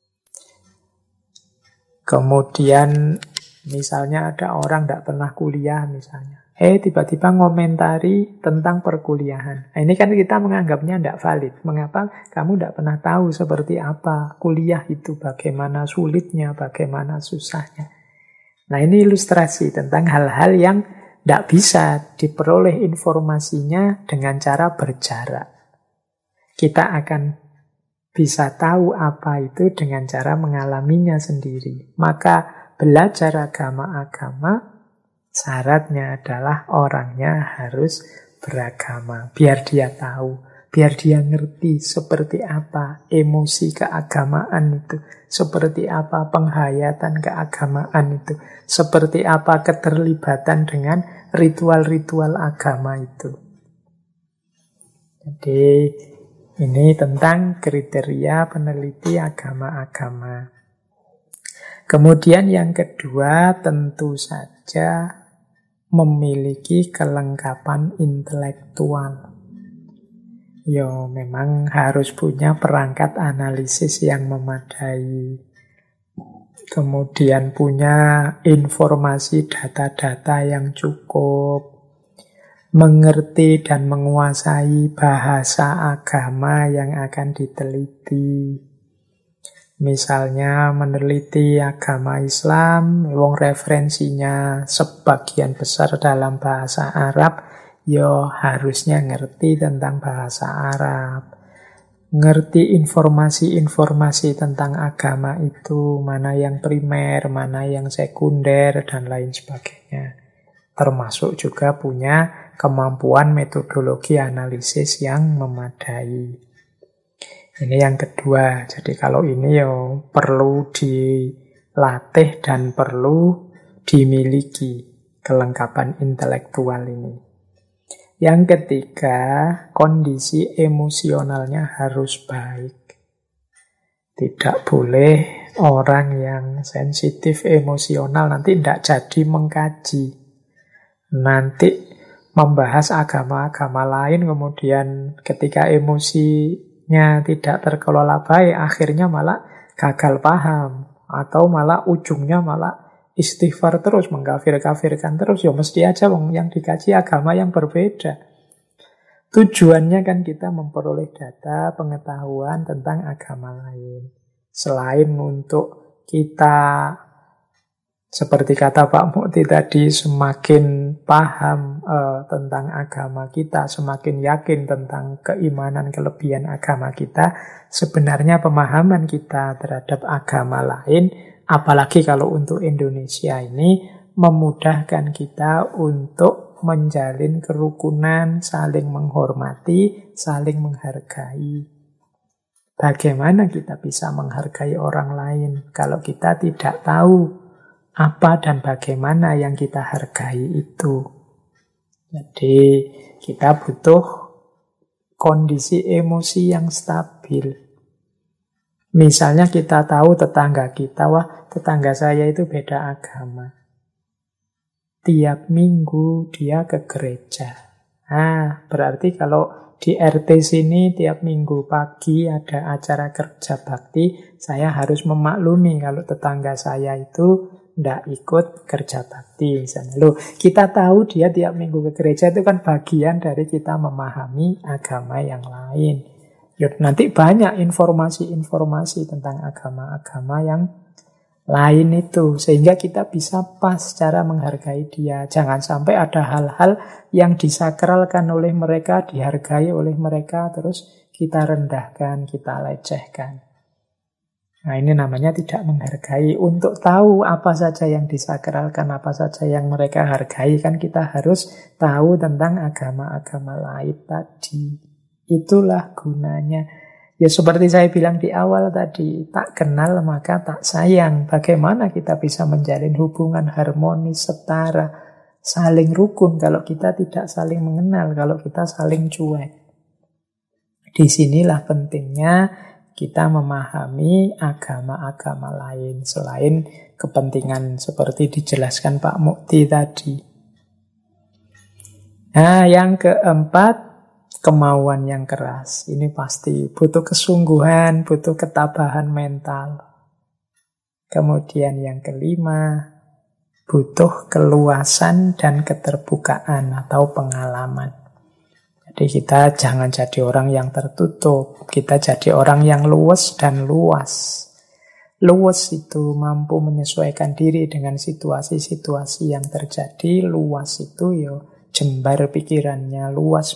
Kemudian misalnya ada orang tidak pernah kuliah misalnya. Tiba-tiba ngomentari tentang perkuliahan. Nah, ini kan kita menganggapnya tidak valid. Mengapa? Kamu tidak pernah tahu seperti apa kuliah itu, bagaimana sulitnya, bagaimana susahnya. Nah, ini ilustrasi tentang hal-hal yang tidak bisa diperoleh informasinya dengan cara berjarak. Kita akan bisa tahu apa itu dengan cara mengalaminya sendiri. Maka belajar agama-agama syaratnya adalah orangnya harus beragama. Biar dia tahu, biar dia ngerti seperti apa emosi keagamaan itu, seperti apa penghayatan keagamaan itu, seperti apa keterlibatan dengan ritual-ritual agama itu. Jadi ini tentang kriteria peneliti agama-agama. Kemudian yang kedua tentu saja memiliki kelengkapan intelektual. Memang harus punya perangkat analisis yang memadai. Kemudian punya informasi data-data yang cukup. Mengerti dan menguasai bahasa agama yang akan diteliti. Misalnya meneliti agama Islam, referensinya sebagian besar dalam bahasa Arab, harusnya ngerti tentang bahasa Arab. Ngerti informasi-informasi tentang agama itu, mana yang primer, mana yang sekunder, dan lain sebagainya. Termasuk juga punya kemampuan metodologi analisis yang memadai. Ini yang kedua. Jadi kalau ini perlu dilatih dan perlu dimiliki kelengkapan intelektual ini. Yang ketiga, kondisi emosionalnya harus baik. Tidak boleh orang yang sensitif emosional nanti tidak jadi mengkaji. Nanti membahas agama-agama lain, kemudian ketika emosinya tidak terkelola baik, akhirnya malah gagal paham. Atau malah ujungnya malah istighfar terus, mengkafir-kafirkan terus. Ya mesti aja yang dikaji agama yang berbeda. Tujuannya kan kita memperoleh data, pengetahuan tentang agama lain. Selain untuk kita, seperti kata Pak Mukti tadi, semakin paham tentang agama kita, semakin yakin tentang keimanan kelebihan agama kita, sebenarnya pemahaman kita terhadap agama lain, apalagi kalau untuk Indonesia ini, memudahkan kita untuk menjalin kerukunan, saling menghormati, saling menghargai. Bagaimana kita bisa menghargai orang lain kalau kita tidak tahu apa dan bagaimana yang kita hargai itu? Jadi kita butuh kondisi emosi yang stabil. Misalnya kita tahu tetangga kita, wah tetangga saya itu beda agama. Tiap minggu dia ke gereja. Berarti kalau di RT sini tiap minggu pagi ada acara kerja bakti, saya harus memaklumi kalau tetangga saya itu tidak ikut kerja bakti. Misalnya. Loh, kita tahu dia tiap minggu ke gereja itu kan bagian dari kita memahami agama yang lain. Yuk, nanti banyak informasi-informasi tentang agama-agama yang lain itu, sehingga kita bisa pas cara menghargai dia. Jangan sampai ada hal-hal yang disakralkan oleh mereka, dihargai oleh mereka, terus kita rendahkan, kita lecehkan. Nah, ini namanya tidak menghargai. Untuk tahu apa saja yang disakralkan, apa saja yang mereka hargai, kan kita harus tahu tentang agama-agama lain tadi. Itulah gunanya. Ya seperti saya bilang di awal tadi, tak kenal maka tak sayang. Bagaimana kita bisa menjalin hubungan harmonis, setara, saling rukun kalau kita tidak saling mengenal, kalau kita saling cuek. Disinilah pentingnya kita memahami agama-agama lain selain kepentingan seperti dijelaskan Pak Mukti tadi. Nah, yang keempat, kemauan yang keras. Ini pasti butuh kesungguhan, butuh ketabahan mental. Kemudian yang kelima, butuh keluasan dan keterbukaan atau pengalaman. Jadi kita jangan jadi orang yang tertutup, kita jadi orang yang luwes dan luas. Luwes itu mampu menyesuaikan diri dengan situasi-situasi yang terjadi, luas itu jembar pikirannya, luas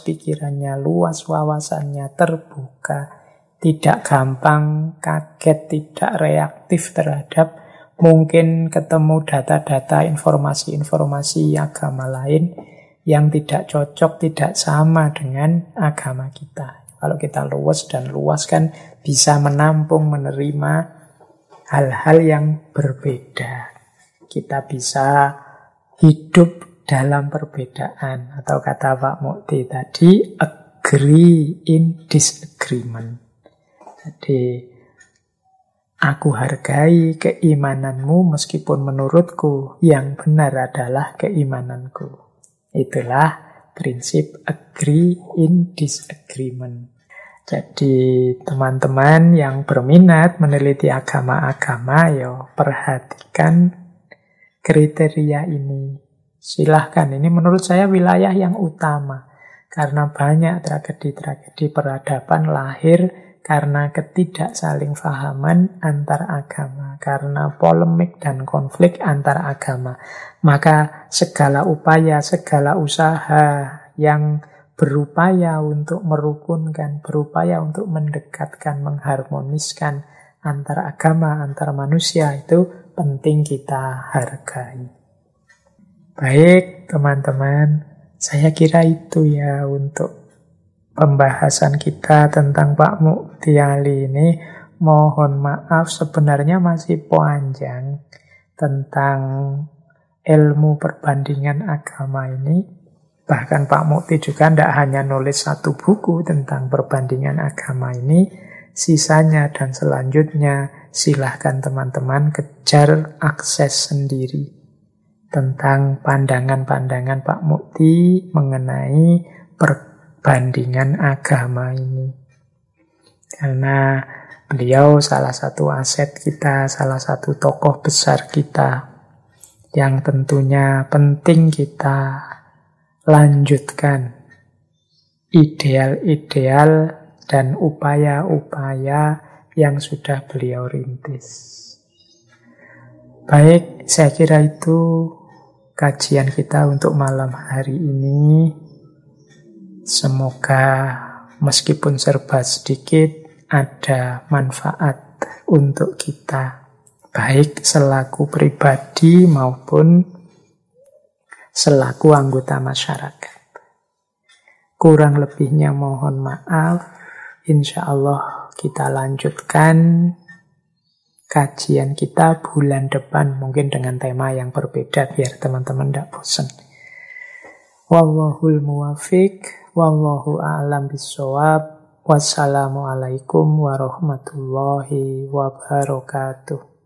wawasannya, terbuka, tidak gampang kaget, tidak reaktif terhadap mungkin ketemu data-data, informasi-informasi agama lain yang tidak cocok, tidak sama dengan agama kita. Kalau kita luas dan luas kan bisa menampung, menerima hal-hal yang berbeda. Kita bisa hidup dalam perbedaan, atau kata Pak Mukti tadi, agree in disagreement. Jadi, aku hargai keimananmu meskipun menurutku yang benar adalah keimananku. Itulah prinsip agree in disagreement. Jadi, teman-teman yang berminat meneliti agama-agama, perhatikan kriteria ini. Silahkan, ini menurut saya wilayah yang utama. Karena banyak tragedi-tragedi peradaban lahir karena ketidaksalingfahaman antar agama. Karena polemik dan konflik antar agama. Maka segala upaya, segala usaha yang berupaya untuk merukunkan, berupaya untuk mendekatkan, mengharmoniskan antar agama, antar manusia, itu penting kita hargai. Baik, teman-teman, saya kira itu ya untuk pembahasan kita tentang Pak Muktiali ini. Mohon maaf, sebenarnya masih panjang tentang ilmu perbandingan agama ini. Bahkan Pak Mukti juga tidak hanya nulis satu buku tentang perbandingan agama ini, sisanya dan selanjutnya silahkan teman-teman kejar akses sendiri tentang pandangan-pandangan Pak Mukti mengenai perbandingan agama ini. Karena beliau salah satu aset kita, salah satu tokoh besar kita yang tentunya penting kita lanjutkan ideal-ideal dan upaya-upaya yang sudah beliau rintis. Baik, saya kira itu kajian kita untuk malam hari ini. Semoga meskipun serba sedikit ada manfaat untuk kita, baik selaku pribadi maupun selaku anggota masyarakat. Kurang lebihnya mohon maaf. Insya Allah kita lanjutkan kajian kita bulan depan, mungkin dengan tema yang berbeda biar teman-teman tidak bosan. Wallahul muwafiq, wallahu a'lam bissawab. Wassalamualaikum warahmatullahi wabarakatuh.